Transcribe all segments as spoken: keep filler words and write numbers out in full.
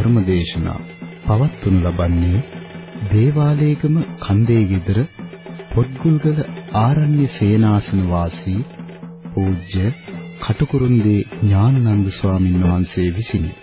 ධර්මදේශනා පවත්වනු ලබන්නේ දේවාලේගම කන්දේ ගෙදර පොත්ගුල්ගල ආරණ්‍ය සේනාසන වාසී පූජ්‍ය කටුකුරුන්දී ඥානানন্দ ස්වාමීන් වහන්සේ විසිනි.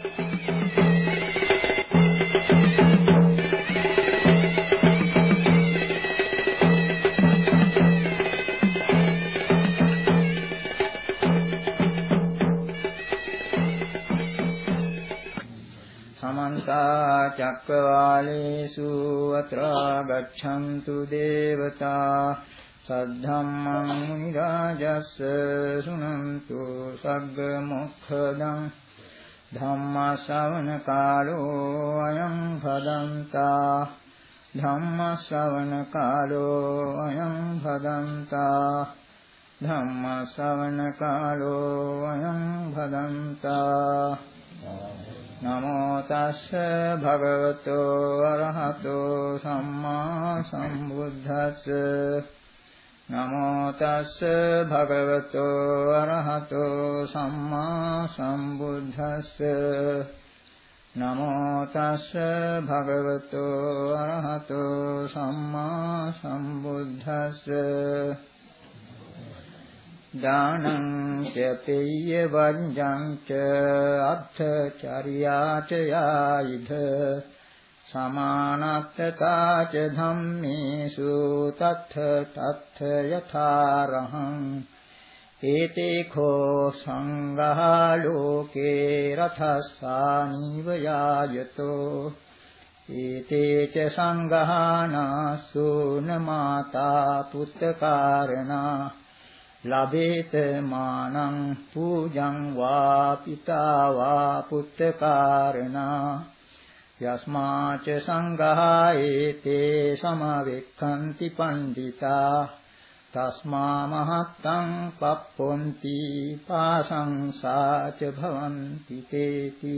චක්කවාලේසු අත්‍රා ගච්ඡන්තු දේවතා සද්ධම්මං මුනි රාජස්ස සුනන්තු සග්ග මොක්ඛදං ධම්ම ශ්‍රවණ කාලෝ අයං භදන්තා ධම්ම ශ්‍රවණ කාලෝ අයං භදන්තා ධම්ම ශ්‍රවණ කාලෝ අයං භදන්තා නමෝ තස්ස භගවතෝ අරහතෝ සම්මා සම්බුද්දස්ස නමෝ තස්ස භගවතෝ අරහතෝ සම්මා සම්බුද්දස්ස නමෝ තස්ස භගවතෝ අරහතෝ සම්මා සම්බුද්දස්ස දානං ච පෙය්‍ය වංජං ච අත්ථචර්යාච යායිධ සමානත්තතා ච ධම්මේසු තත්ථ තත්ථ යථාරහං ඒතේ khෝ සංඝා ලෝකේ රථස්සානිව යායතෝ ඒතේ ච සංඝානාසුන මාතා පුත්තකාරණා ලබේත මානං පූජං වා පිතා වා පුත්තකාරණා යස්මාච සංඝායේතේ සමවෙක්ඛන්ති පණ්ඩිතා තස්මා මහත්තං පප්පොන්ති පාසංසාච භවಂತಿ තේති.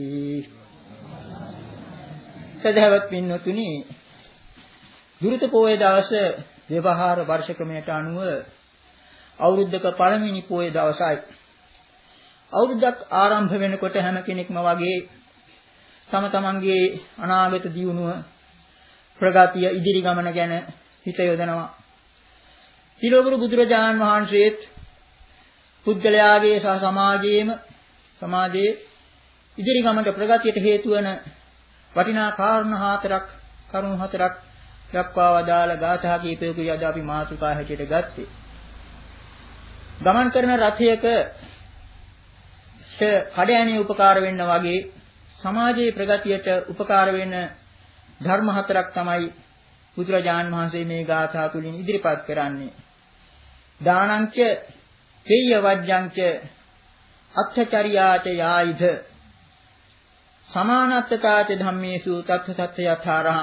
සදහවත් පින්වතුනි, දුරිත පොයේ දවස ව්‍යවහාර වර්ෂ ක්‍රමයට අනුව අවුරුද්දක පළවෙනි පොයේ දවසයි. අවුරුද්දක් ආරම්භ වෙනකොට හැම කෙනෙක්ම වගේ තම තමන්ගේ අනාගත දියුණුව, ප්‍රගතිය, ඉදිරි ගමන ගැන හිත යොදනවා. ඊළඟට බුදුරජාණන් වහන්සේත් පුද්ගලයාගේ සහ සමාජයේම සමාජයේ ඉදිරි ගමනට ප්‍රගතියට හේතු වන වටිනා කාරණා හතරක් කරුණු හතරක් දක්වා වදාළ ගාථා කීපයකුයි අද අපි මාතෘකා හැටියට ගත්තේ. ගමන් කරන රථයක කඩයනේ උපකාර වෙන්න වගේ සමාජයේ ප්‍රගතියට උපකාර වෙන ධර්ම හතරක් තමයි බුදුරජාන් වහන්සේ මේ ගාථා තුලින් ඉදිරිපත් කරන්නේ. දානංච පෙය්‍ය වජ්ජංච අත්ථචර්යාච යායිධ සමානත්තතාච ධම්මේසු තත්ථ තත්ථ යථාරහං.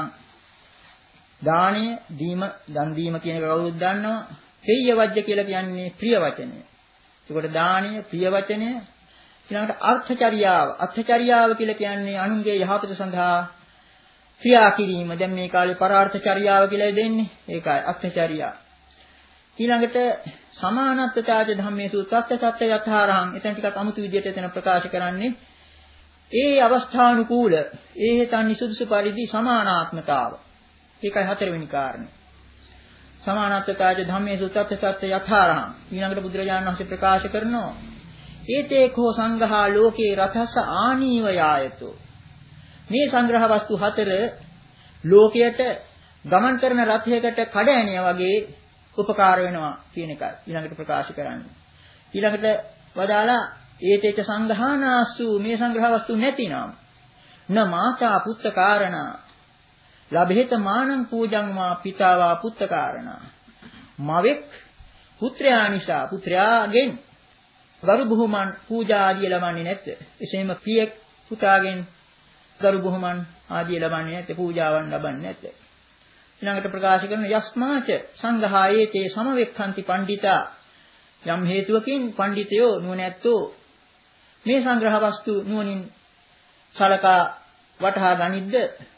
දානය දීම, දන් දීම කියන එක කවුරුත් දන්නවා. පෙය්‍ය වජ්ජ කියලා කියන්නේ ප්‍රිය වචනය. ඒකට දානය ප්‍රිය වචනය. ඊළඟට අර්ථචර්යාව. අර්ථචර්යාව කියලා කියන්නේ අනුන්ගේ යහපත සඳහා ක්‍රියා කිරීම. දැන් මේ කාලේ පරාර්ථචර්යාව කියලා දෙන්නේ. ඒකයි අර්ථචර්යාව. ඊළඟට සමානත්තතාච ධම්මේසු තත්ත්‍ය තත්ත්‍ය යථාරහං. එතන ටිකක් අමුතු විදිහට එතන ප්‍රකාශ කරන්නේ ඒ අවස්ථානුකූල, ඒ හේතන් නිසුදුසු පරිදි සමානාත්මතාව. ඒකයි හතරවෙනි කාරණේ. සමානත්තතාච ධම්මේසු තත්ත්‍ය තත්ත්‍ය යථාරහං. ඊළඟට බුදුරජාණන් වහන්සේ ප්‍රකාශ කරනවා ඒතේ කෝ සංඝා ලෝකේ රතස්ස ආනීව යායතෝ. මේ සංග්‍රහ වස්තු හතර ලෝකයට ගමන් කරන රථයකට කඩෑනිය වගේ උපකාර වෙනවා කියන එකයි ඊළඟට ප්‍රකාශ කරන්නේ. ඊළඟට වදාලා ඒතේච සංඝානාසු, මේ සංග්‍රහ වස්තු නැතිනම් න මාතා පුත්ත කාරණා ලබහෙත මානං පූජං මා පිතා වා පුත්ත කාරණා. මවෙක් පුත්‍රයා නිසා පුත්‍රයාගෙන් ගරු බුහුමන් පූජා ආදිය ලබන්නේ නැත්ද? එසේම පියෙක් පුතාගෙන් ගරු බුහුමන් ආදිය ලබන්නේ නැත්ද? පූජාවන් ලබන්නේ නැත්ද? ඊළඟට ප්‍රකාශ කරන යස්මාච සංඝායේතේ සමවෙක්ඛන්ති පණ්ඩිතා. යම් හේතුවකින් පඬිතයෝ නුවණැත්තෝ මේ සංග්‍රහ වස්තු නුවණින් සලකා වටහා ගනිද්ද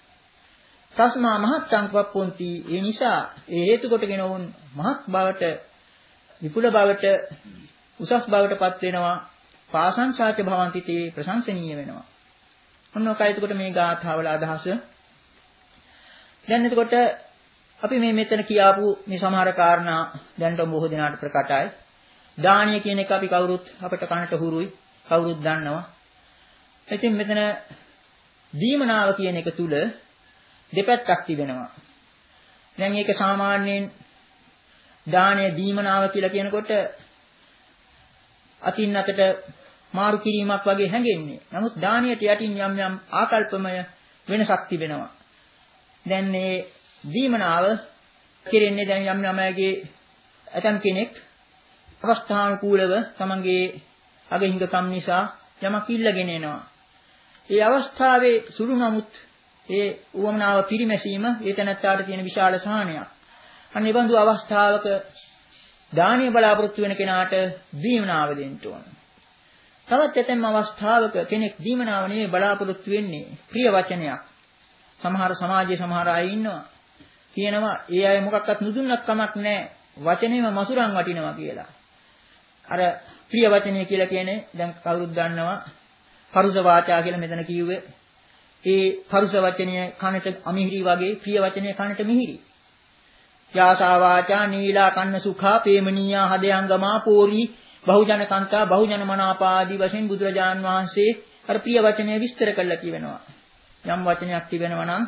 තස්මා මහත්තං පප්පොන්ති. ඒ නිසා ඒ හේතු කොටගෙන වුන් මහත් බවට, විපුල බවට, උසස් බවට පත් වෙනවා. පාසංසාච භවಂತಿ තේ ප්‍රශංසනීය වෙනවා. ඔන්න ඔකයි එතකොට මේ ගාථාවල අදහස. දැන් එතකොට අපි මේ මෙතන කියාපු මේ සමහර කාරණා දැන්ට බොහෝ දෙනාට ප්‍රකටයි. දානීය කියන එක අපි කවුරුත් අපිට කනට හුරුයි. කවුරුත් දන්නවා. ඉතින් මෙතන දීමනාව කියන එක තුල දෙපැත්තක් තිබෙනවා. දැන් ඒක සාමාන්‍යයෙන් දානීය දීමනාව කියලා කියනකොට අතින් අතට මාරු කිරීමක් වගේ හැඟෙන්නේ. නමුත් දානීයට යටින් යම් යම් ආකල්පමය වෙනසක් තිබෙනවා. දැන් මේ දීමනාව කෙරෙන්නේ දැන් යම් යම් අයගේ ඇතම් කෙනෙක් අවස්ථානුකූලව තමන්ගේ අගහිඟකම් නිසා යමක් ඉල්ලගෙන එනවා. ඒ අවස්ථාවේ සුළු නමුත් ඒ උවමනාව පිරිමැසීම ඒ තැනත්තාට තියෙන විශාල සහනයක්. අන්න ඒ බඳු අවස්ථාවක දානීය බලාපොරොත්තු වෙන කෙනාට දීමනාව දෙන්න ඕන. තවත් ඇතැම් අවස්ථාවක කෙනෙක් දීමනාව නෙවෙයි බලාපොරොත්තු වෙන්නේ ප්‍රිය වචනයක්. සමහර සමාජයේ සමහර අය ඉන්නවා. කියනවා ඒ අය මොකක්වත් නුදුන්නක් කමක් නැහැ. වචනේම මසුරන් වටිනවා කියලා. අර ප්‍රිය වචනය කියලා කියන්නේ දැන් කවුරුත් දන්නවා පරුස වාචා කියලා මෙතන කිව්වේ. ඒ පරුස වචනය කනට අමිහිරි වගේ ප්‍රිය වචනය කනට මිහිරි. යාසා වාචා නීලා කන්න සුඛා පේමනීයා හදයංගමා පෝරි බහුජන කාන්තා බහුජන මනාපාදී වශයෙන් බුදුරජාන් වහන්සේ අර ප්‍රිය වචනය විස්තර කළා කියවෙනවා. යම් වචනයක් තිබෙනවා නම්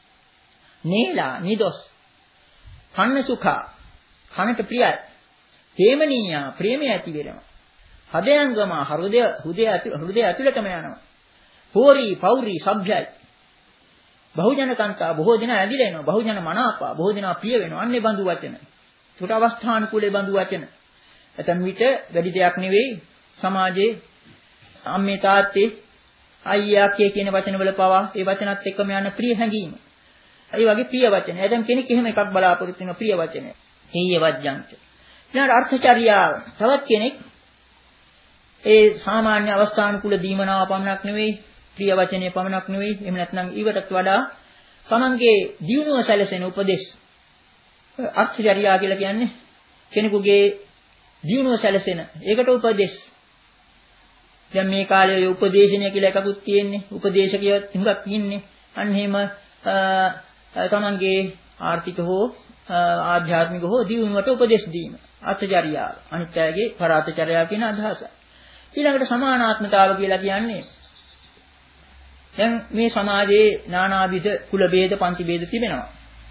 නීලා නිදොස් කන්න සුඛා කනට ප්‍රියයි හේමනීයා ප්‍රේමය ඇති වෙනවා හදයංගම හෘදය හෘදය හෘදය ඇතුළටම යනවා පෝරි පෞරි සભ્યයි බහුජන කාන්තා බොහෝ දෙනා ඇදිලා එනවා බහුජන මනාපා බොහෝ දෙනා ප්‍රිය වෙනවා අන්නේ බඳු වචන ඒකට අවස්ථානුකූලේ බඳු වචන ඇතන් විට වැඩි දෙයක් නෙවෙයි සමාජයේ අම්මේ තාත්තේ අයියා කියන වචන වල පවා ඒ වචනත් එක්කම යන ප්‍රිය හැඟීම. ඒ වගේ ප්‍රිය වචන. දැන් කෙනෙක් එහෙම එකක් බලාපොරොත්තු වෙන ප්‍රිය වචනය. හේය වජ්ජංච. ඊළඟ අර්ථචර්යාව. තවත් කෙනෙක් ඒ සාමාන්‍ය අවස්ථානුකූල දීමනාව පමණක් නෙවෙයි ප්‍රිය වචනේ පමණක් නෙවෙයි එහෙම නැත්නම් ඊටත් වඩා තමන්ගේ දියුණුව සැලසෙන උපදේශ. අර්ථචර්යා කියලා කියන්නේ කෙනෙකුගේ දියුණුව සැලසෙන. ඒකට උපදේශ. දැන් මේ කාලේ උපදේශනය කියලා එකකුත් තියෙන්නේ. උපදේශකයෙක් තුඟක් ඉන්නේ. අන්න එහෙම තමන්ගේ ආර්ථික හෝ ආධ්‍යාත්මික හෝ දියුණුවට උපදෙස් දීම. අර්ථචර්යාව. අනිත් අයගේ පරාර්ථචර්යාව කියන අදහස. ඊළඟට සමානාත්මතාව කියලා කියන්නේ දැන් මේ සමාජයේ නානාවිධ කුල ભેද පන්ති ભેද තිබෙනවා.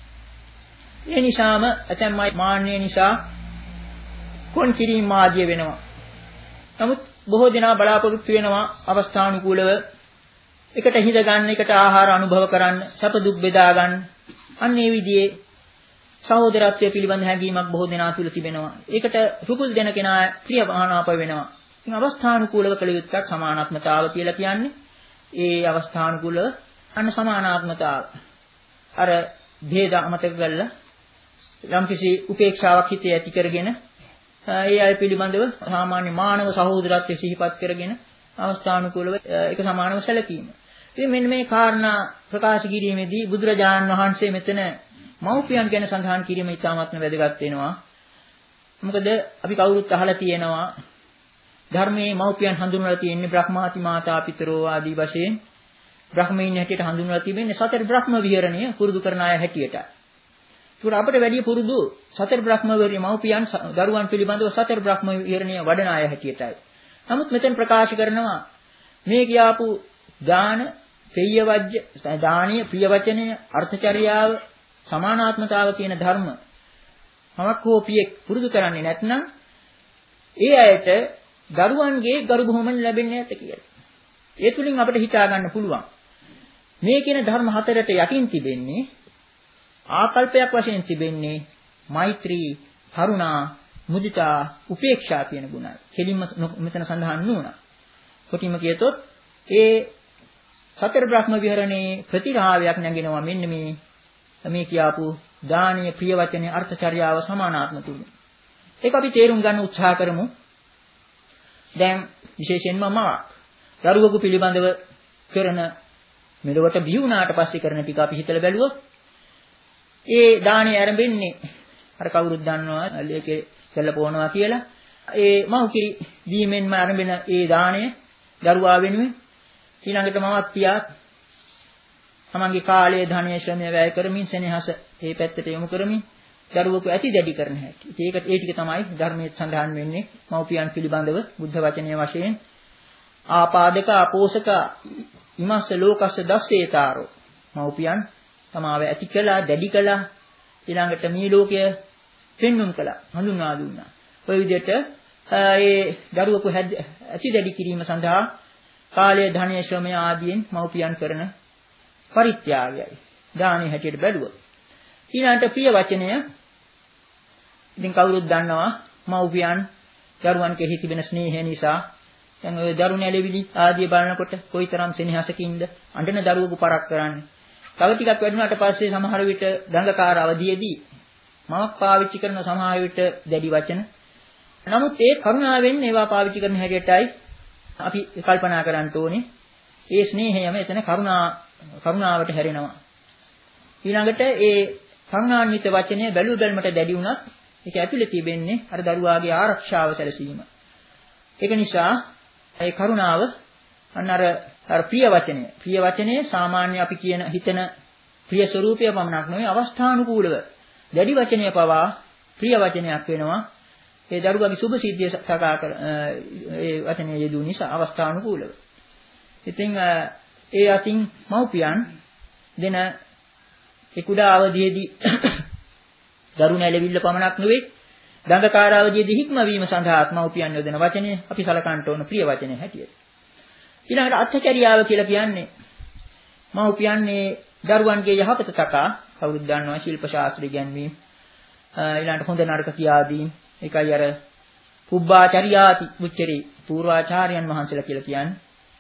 ඒ නිසාම ඇතැම් අය මාන්නය නිසා කොන් කිරීම ආදිය වෙනවා. නමුත් බොහෝ දෙනා බලාපොරොත්තු වෙනවා අවස්ථානුකූලව එකට හිඳ ගන්න, එකට ආහාර අනුභව කරන්න, සැප දුක් බෙදා ගන්න. අන්න ඒ විදිහේ සහෝදරත්වයේ පිළිබඳ හැඟීමක් බොහෝ දෙනා තුල තිබෙනවා. ඒකට රුකුල් දෙන කෙනා ප්‍රියමානාප වෙනවා. ඉතින් අවස්ථානුකූලව කළ යුත්තක් සමානාත්මතාව කියලා කියන්නේ. ඒ අවස්ථානුකූලව අන්න සමානාත්මතාව. අර ભેද අමතක කරලා යම්කිසි උපේක්ෂාවක් හිතේ ඇති කරගෙන ඒ අය පිළිබඳව සාමාන්‍ය මානව සහෝදරත්වයේ සිහිපත් කරගෙන අවස්ථානුකූලව ඒක සමානව සැලකීම. ඉතින් මෙන්න මේ කාරණා ප්‍රකාශ කිරීමේදී බුදුරජාණන් වහන්සේ මෙතන මව්පියන් ගැන සඳහන් කිරීම ඉතාමත්ම වැදගත් වෙනවා. මොකද අපි කවුරුත් අහලා තියෙනවා ධර්මයේ මව්පියන් හඳුන්වලා තියෙන්නේ බ්‍රහ්මාති මාතා පිතරෝ ආදී වශයෙන් බ්‍රහ්මීන් හැටියට හඳුන්වලා තිබෙන්නේ සතර බ්‍රහ්ම විහරණය පුරුදු කරන අය හැටියට. ඒකට අපිට වැඩි පුරුදු සතර බ්‍රහ්ම විහරණය මව්පියන් දරුවන් පිළිබඳව සතර බ්‍රහ්ම විහරණය වඩන අය හැටියටයි. නමුත් මෙතෙන් ප්‍රකාශ කරනවා මේ කියාපු දාන, පෙය්‍ය වජ්‍ය, දානීය, ප්‍රිය වචනය, අර්ථචර්යාව, සමානාත්මතාව කියන ධර්ම මමක් හෝ පියෙක් පුරුදු කරන්නේ නැත්නම් ඒ අයට දරුවන්ගේ ගරු බුහුමන ලැබෙන්නේ නැත කියලා. ඒ තුලින් අපිට හිතා ගන්න පුළුවන්. මේ කියන ධර්ම හතරට යටින් තිබෙන්නේ ආකල්පයක් වශයෙන් තිබෙන්නේ මෛත්‍රී, කරුණා, මුදිතා, උපේක්ෂා කියන ගුණයි. කෙලින්ම මෙතන සඳහන් නුණා. කොටිම කියතොත් ඒ සතර බ්‍රහ්ම විහරණේ ප්‍රතිරාවයක් නැගෙනවා මෙන්න මේ මේ කියාපු දානීය, ප්‍රිය වචනේ, අර්ථචර්යාව සමානාත්ම තුලින්. ඒක අපි තේරුම් ගන්න උත්සාහ කරමු. දැන් විශේෂයෙන්ම මවක් දරුවෙකු පිළිබඳව කරන මෙලොවට බිහි වුණාට පස්සේ කරන ටික අපි හිතලා බැලුවොත් ඒ දාණය ආරම්භෙන්නේ අර කවුරුත් දන්නවා ඒකේ කෙල්ල පොවනවා කියලා. ඒ මව්කිරි දීමෙන්ම ආරම්භෙන ඒ දාණය දරුවා වෙනුවෙන් ඊළඟට මවත් පියාත් තමන්ගේ කාලය, ධනය, ශ්‍රමය වැය කරමින් සෙනෙහස මේ පැත්තට යොමු කරමින් දරුවෙකු ඇති දැඩි කරන හැටි. ඒක ඒ ටික තමයි ධර්මයේ සඳහන් වෙන්නේ මව්පියන් පිළිබඳව බුද්ධ වචනය වශයෙන්. ආපාදක අපෝසක ඉමස්ස ලෝකස්ස දස්සේතාරෝ. මව්පියන් තමාව ඇති කළා, දැඩි කළා, ඊළඟට මේ ලෝකය පෙන්වුම් කළා, හඳුන්වා දුන්නා. ඔය විදිහට ඒ දරුවෙකු ඇති දැඩි කිරීම සඳහා කාලය, ධනය, ශ්‍රමය ආදීන් මව්පියන් කරන පරිත්‍යාගයයි. දානේ හැටියට බැලුවොත්. ඊළඟට ප්‍රිය වචනය. ඉතින් කවුරුත් දන්නවා මව්පියන් දරුවන් කෙරෙහි තිබෙන ස්නේහය නිසා දැන් ඔය දරු නැලවිලි ආදී බලනකොට කොයිතරම් සෙනෙහසකින්ද අඬන දරුවෙකු පරක් කරන්නේ. තව ටිකක් වැඩුණාට පස්සේ සමහර විට දඟකාර අවධියේදී මමක් පාවිච්චි කරන සමහර විට දැඩි වචන. නමුත් ඒ කරුණාවෙන් ඒවා පාවිච්චි කරන හැටියටයි අපි කල්පනා කරන්න ඕනේ. ඒ ස්නේහයම එතන කරුණා කරුණාවට හැරෙනවා. ඊළඟට ඒ කරුණාන්විත වචනය බැලු බැලමට දැඩි වුණත් ඒක ඇතුලේ තිබෙන්නේ අර දරුවාගේ ආරක්ෂාව සැලසීම. ඒක නිසා ඒ කරුණාව අන්න අර අර ප්‍රිය වචනය. ප්‍රිය වචනේ සාමාන්‍ය අපි කියන හිතන ප්‍රිය ස්වરૂපය පමණක් නෙවෙයි අවස්ථානුකූලව දැඩි වචනය පවා ප්‍රිය වචනයක් වෙනවා. ඒ දරුවාගේ සුභ සිද්ධිය සකා කර ඒ වචනේ යෙදු නිසා අවස්ථානුකූලව. ඉතින් ඒ අතින් මව්පියන් දෙන ඒ කුඩා අවධියේදී දරු නැලවිල්ල පමණක් නෙවෙයි දඟකාර අවධියේදී හික්මවීම සඳහා මව්පියන් යොදන වචනේ අපි සලකන්ට ඕන ප්‍රිය වචනේ හැටියට. ඊළඟට අත්චර්යාව කියලා කියන්නේ මව්පියන් මේ දරුවන්ගේ යහපත තකා කවුරුත් දන්නවා ශිල්ප ශාස්ත්‍රය ගැන්වීම ඊළඟට හොඳ නරක කියාදීම් ඒකයි අර පුබ්බාචර්යාති උච්චරේ පූර්වාචාර්යයන් වහන්සේලා කියලා කියන්නේ.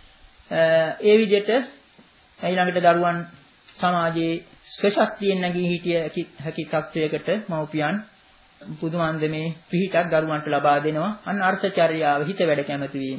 ඒ විදිහට ඊළඟට දරුවන් සමාජයේ ශක්තියෙන් නැගී හිටිය හැකි තත්වයකට මව්පියන් පුදුමන්දමේ පිහිටක් දරුවන්ට ලබා දෙනවා. අන්න අර්ථචර්යාව හිත වැඩ කැමති වීම.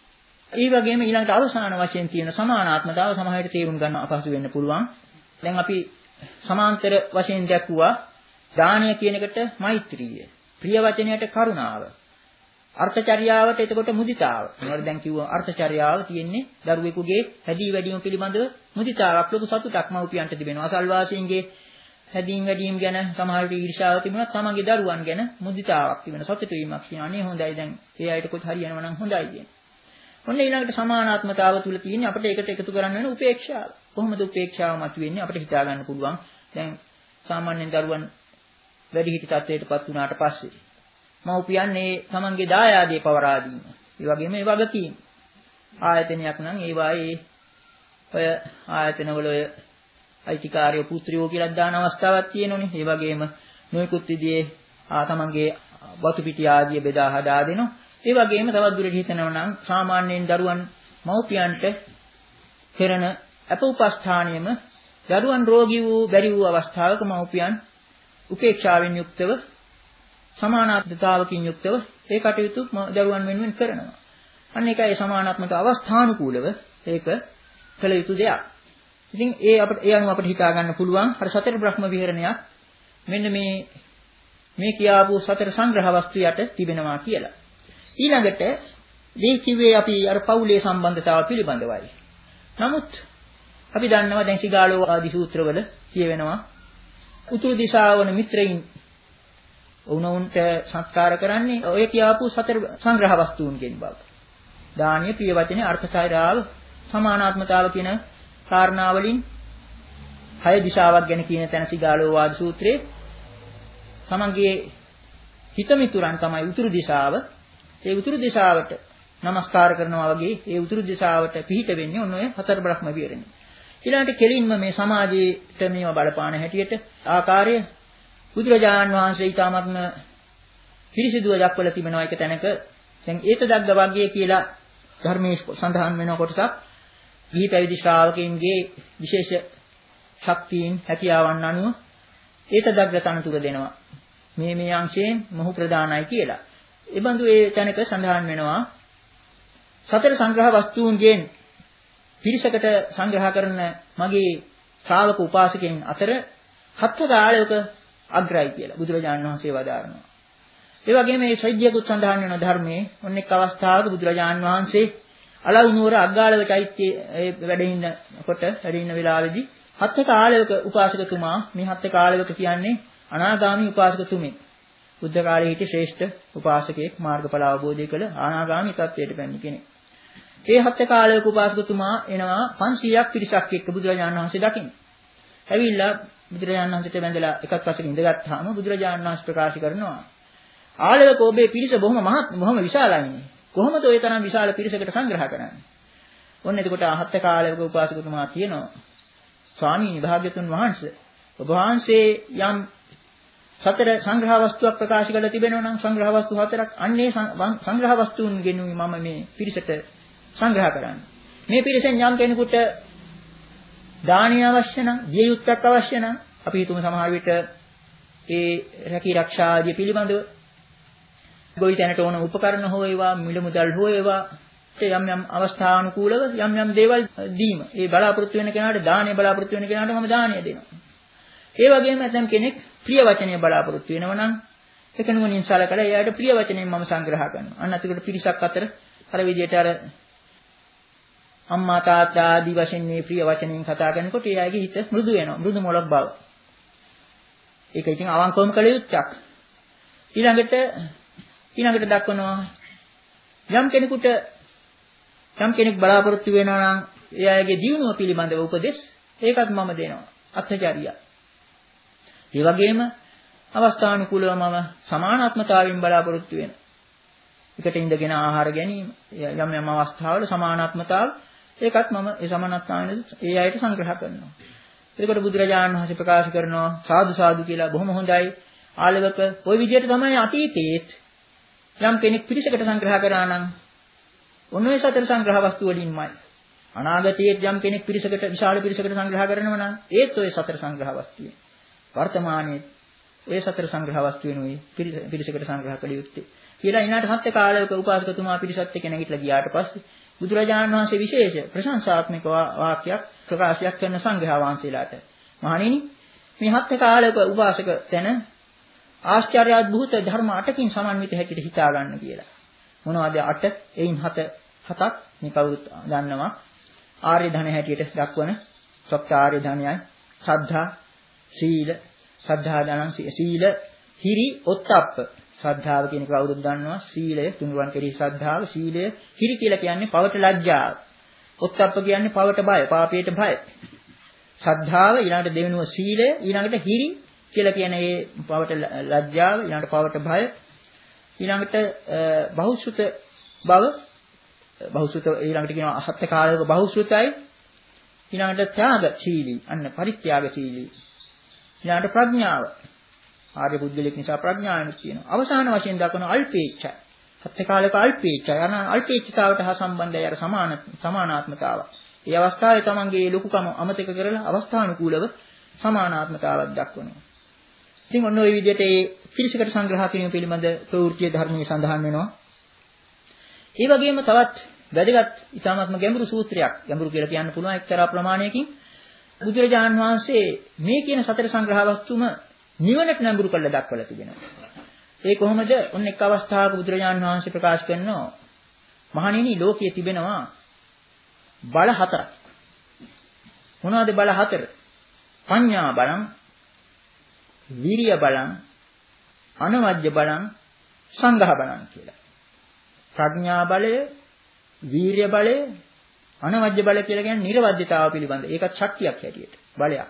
ඒ වගේම ඊළඟට අවසාන වශයෙන් තියෙන සමානාත්මතාව සමහරවිට තේරුම් ගන්න අපහසු වෙන්න පුළුවන්. දැන් අපි සමාන්තර වශයෙන් දැක්ුවා දානය කියන එකට මෛත්‍රිය, ප්‍රිය වචනයට කරුණාව, අර්ථචර්යාවට එතකොට මුදිතාව. මොනවද දැන් කිව්වා අර්ථචර්යාව තියෙන්නේ දරුවෙකුගේ හැදී වැඩිම පිළිබඳව මුදිතාවක් ලොකු සතුටක් මව්පියන්ට තිබෙනවා. අසල්වාසීන්ගේ හැදීම් වැඩිම ගැන සමහර විට ඊර්ෂ්‍යාව තිබුණත් තමන්ගේ දරුවන් ගැන මුදිතාවක් තිබෙන සතුටු වීමක් තියෙනවා. අනේ හොඳයි දැන් ඒ අයට කොහොත් හරියනවා නම් හොඳයි කියන. ඔන්න ඊළඟට සමානාත්මතාව තුල තියෙන්නේ අපිට ඒකට එකතු කරන්න වෙන උපේක්ෂාව. කොහොමද උපේක්ෂාව මතුවෙන්නේ අපිට හිතා ගන්න පුළුවන්. දැන් සාමාන්‍යයෙන් දරුවන් වැඩිහිටි තත්ත්වයටපත් වුණාට පස්සේ මව්පියන් මේ තමන්ගේ දායාදේ පවරා දීම. ඒ වගේම ඒ වගකීම්. ආයතනයක් නම් ඒවායේ ඔය ආයතනවල ඔය අයිතිකාරයෝ පුත්‍රයෝ කියලා දාන අවස්ථාවක් තියෙනෝනේ. ඒ වගේම නොයෙකුත් විදිහේ ආ තමන්ගේ වතු පිටි ආදිය බෙදා හදා දෙනවා. ඒ වගේම තවත් දුරට හිතනවා නම් සාමාන්‍යයෙන් දරුවන් මව්පියන්ට කරන අප උපස්ථානියම දරුවන් රෝගී වූ බැරි වූ අවස්ථාවක මව්පියන් උපේක්ෂාවෙන් යුක්තව සමානාත්මතාවකින් යුක්තව ඒ කටයුතු දරුවන් වෙනුවෙන් කරනවා. අන්න ඒකයි සමානාත්මක අවස්ථානුකූලව ඒක කළ යුතු දෙයක්. ඉතින් ඒ අපිට ඒ අනුව අපිට හිතා ගන්න පුළුවන් අර සතර බ්‍රහ්ම විහරණයක් මෙන්න මේ මේ කියාපු සතර සංග්‍රහ වස්තු යට තිබෙනවා කියලා. ඊළඟට මේ කිව්වේ අපි අර පෞලේ සම්බන්ධතාව පිළිබඳවයි. නමුත් අපි දන්නවා දැන් සිගාලෝ ආදී සූත්‍රවල කියවෙනවා උතුරු දිශාවන මිත්‍රයින් වුණොන්ට සත්කාර කරන්නේ ඔය කියාපු සතර සංග්‍රහ වස්තුන්ගෙන් බව. දානීය ප්‍රිය වචනේ අර්ථචර්යාව සමානාත්මතාව කියන කාරණා වලින් හය දිශාවක් ගැන කියන තැන සිගාලෝ වාද සූත්‍රයේ තමන්ගේ හිතමිතුරන් තමයි උතුරු දිශාව. ඒ උතුරු දිශාවට নমස්කාර කරනවා වගේ ඒ උතුරු දිශාවට පිහිට වෙන්නේ ඔන්න ඔය හතර බ්‍රහ්ම විහරණය. ඊළඟට කෙලින්ම මේ සමාජයේට මේව බලපාන හැටියට ආකාරය බුදුරජාන් වහන්සේ ඊටාත්ම පිරිසිදුව දක්වලා තිබෙනවා එක තැනක. දැන් ඒත දග්ග වර්ගය කියලා ධර්මයේ සඳහන් වෙන කොටසක් ගිහි පැවිදි ශ්‍රාවකයන්ගේ විශේෂ ශක්තියින් හැකියාවන් අනුව ඒත දග්ග තනතුර දෙනවා. මේ මේ අංශයෙන් මොහු ප්‍රදානයි කියලා. ඒ බඳු ඒ තැනක සඳහන් වෙනවා සතර සංග්‍රහ වස්තුන්ගෙන් පිරිසකට සංග්‍රහ කරන මගේ ශ්‍රාවක උපාසකයන් අතර හත් කාලයක අග්‍රයි කියලා බුදුරජාණන් වහන්සේ වදාරනවා. ඒ වගේම මේ ශ්‍රද්ධියකුත් සඳහන් වෙන ධර්මයේ ඔන්න එක් අවස්ථාවක බුදුරජාණන් වහන්සේ අලව් නුවර අග්ගාලව චෛත්‍යයේ වැඩ ඉන්නකොට වැඩ ඉන්න වෙලාවේදී හත්ක කාලයක උපාසකතුමා මේ හත්ක කාලයක කියන්නේ අනාගාමී උපාසකතුමෙක්. බුද්ධ කාලයේ හිටි ශ්‍රේෂ්ඨ උපාසකයෙක් මාර්ගඵල අවබෝධය කළ අනාගාමී තත්වයට පැමිණි කෙනෙක්. ඒ හත්ක කාලයක උපාසකතුමා එනවා පන්සීයක් පිරිසක් එක්ක බුදුරජාණන් වහන්සේ දකින්න. ඇවිල්ලා බුදුරජාණන් වහන්සේට වැඳලා එකක් පස්සක ඉඳගත්තාම බුදුරජාණන් වහන්සේ ප්‍රකාශ කරනවා ආලවක ඔබේ පිරිස බොහොම මහත් බොහොම විශාලයි. කොහොමද ওই තරම් විශාල පිරිසකට සංග්‍රහ කරන්නේ? ඔන්න එතකොට හත්ක කාලයක උපාසකතුමා කියනවා ස්වාමීනි භාග්‍යතුන් වහන්සේ ඔබ වහන්සේ යම් සතර සංග්‍රහ වස්තුවක් ප්‍රකාශ කරලා තිබෙනවා නම් සංග්‍රහ වස්තු හතරක් අන්නේ සංග්‍රහ වස්තුන් ගෙනුයි මම මේ පිරිසට සංග්‍රහ කරන්නේ. මේ පිරිසෙන් යම් කෙනෙකුට දානීය අවශ්‍ය නම්, දිය යුක්තක් අවශ්‍ය නම් අපි හිතමු සමහර විට ඒ රැකී ආරක්ෂා ආදී පිළිබඳව ගොවිතැනට ඕන උපකරණ හෝ ඒවා මිල මුදල් හෝ ඒවා යම් යම් අවස්ථානුකූලව යම් යම් දේවල් දීම. ඒ බලාපොරොත්තු වෙන කෙනාට දානය බලාපොරොත්තු වෙන කෙනාට මම දානය දෙනවා. ඒ වගේම නැත්නම් කෙනෙක් ප්‍රිය වචනය බලාපොරොත්තු වෙනවා නම් එකනුවණින් සලකලා එයාට ප්‍රිය වචනයෙන් මම සංග්‍රහ කරනවා. අන්න අතිකට පිරිසක් අතර අර විදිහට අර අම්මා තාත්තා ආදී වශයෙන් මේ ප්‍රිය වචනයෙන් කතා කරනකොට එයාගේ හිත මෘදු වෙනවා. මෘදු මොලක් බව. ඒක ඉතින් අවංකවම කළ යුත්තක්. ඊළඟට ඊළඟට දක්වනවා යම් කෙනෙකුට යම් කෙනෙක් බලාපොරොත්තු වෙනවා නම් එයාගේ දියුණුව පිළිබඳව උපදෙස් ඒකත් මම දෙනවා. අත්‍යචාරිය. ඒ වගේම අවස්ථානුකූලව මම සමානාත්මතාවයෙන් බලාපොරොත්තු වෙනවා. එකට ඉඳගෙන ආහාර ගැනීම යම් යම් අවස්ථාවල සමානාත්මතාව ඒකත් මම ඒ සමානාත්මතාවයෙන් ඒ අයට සංග්‍රහ කරනවා. එතකොට බුදුරජාණන් වහන්සේ ප්‍රකාශ කරනවා සාදු සාදු කියලා බොහොම හොඳයි. ආලවක ওই විදිහට තමයි අතීතයේත් යම් කෙනෙක් පිරිසකට සංග්‍රහ කරා නම් ඔන්න ඔය සතර සංග්‍රහ වස්තු වලින්මයි. අනාගතයේත් යම් කෙනෙක් පිරිසකට විශාල පිරිසකට සංග්‍රහ කරනවා නම් ඒත් ඔය සතර සංග්‍රහ වස්තුවේ. වර්තමානයේ ඔය සතර සංග්‍රහ වස්තු වෙනුයි පිරිසකට සංග්‍රහ කළ යුත්තේ. කියලා ඊනාට හත් කාලයක උපාසකතුමා පිරිසත් එක්ක නැගිටලා ගියාට පස්සේ බුදුරජාණන් වහන්සේ විශේෂ ප්‍රශංසාත්මක වාක්‍යයක් ප්‍රකාශයක් කරන සංඝයා වහන්සේලාට මහණෙනි මේ හත් කාලයක උපාසක තැන ආශ්චර්ය අద్භූත ධර්ම අටකින් සමන්විත හැටියට හිතා ගන්න කියලා. මොනවද අට? එයින් හත හතක් මේ කවුරුත් දන්නවා. ආර්ය ධන හැටියට දක්වන සත්‍යාර්ය ධනයයි ශ්‍රද්ධා, සීල, ශ්‍රද්ධා ධනං සීල, හිරි, ඔත්තප්ප. ශ්‍රද්ධාව කියන කවුරුත් දන්නවා. සීලය, තුනුරුවන් කෙරෙහි ශ්‍රද්ධාව, සීලය, හිරි කියලා කියන්නේ පවට ලැජ්ජාව. ඔත්තප්ප කියන්නේ පවට බය, පාපයට බය. ශ්‍රද්ධාව ඊළඟට දෙවෙනුව සීලය, ඊළඟට හිරි කියලා කියන්නේ ඒ පවට ලැජ්ජාව, ඊළඟට පවට බය, ඊළඟට බහුසුත බව, බහුසුත ඊළඟට කියනවා අහත් කාලයක බහුසුතයි, ඊළඟට ත්‍යාගශීලී, අන්න පරිත්‍යාගශීලී, ඊළඟට ප්‍රඥාව. ආර්ය බුද්ධලෙක් නිසා ප්‍රඥාවනුත් කියනවා. අවසාන වශයෙන් දක්වන අල්පේච්ඡය. හත් කාලයක අල්පේච්ඡය. අර අල්පේච්ඡතාවට හා සම්බන්ධයි අර සමාන සමානාත්මතාව. ඒ අවස්ථාවේ තමන්ගේ ලොකුකම අමතක කරලා අවස්ථානුකූලව සමානාත්මතාවක් දක්වනවා. ඉතින් ඔන්න ඔය විදිහට මේ පිරිසකට සංග්‍රහ කිරීම පිළිබඳ ප්‍රවෘත්ති ධර්මයේ සඳහන් වෙනවා. ඒ වගේම තවත් වැදගත් ඉතාමත්ම ගැඹුරු සූත්‍රයක්, ගැඹුරු කියලා කියන්න පුළුවන් එක්තරා ප්‍රමාණයකින් බුදුරජාණන් වහන්සේ මේ කියන සතර සංග්‍රහ වස්තුම නිවනට නඹුරු කරලා දක්වලා තිබෙනවා. ඒ කොහොමද? ඔන්න එක් අවස්ථාවක බුදුරජාණන් වහන්සේ ප්‍රකාශ කරනවා මහණෙනි ලෝකයේ තිබෙනවා බල හතරක්. මොනවද බල හතර? පඤ්ඤා බලං, විරිය බලං, අනවජ්‍ය බලං, සංඝහ බලං කියලා. ප්‍රඥා බලය, වීරිය බලය, අනවජ්‍ය බලය කියලා කියන්නේ නිර්වද්‍යතාව පිළිබඳ. ඒකත් ශක්තියක් හැටියට බලයක්.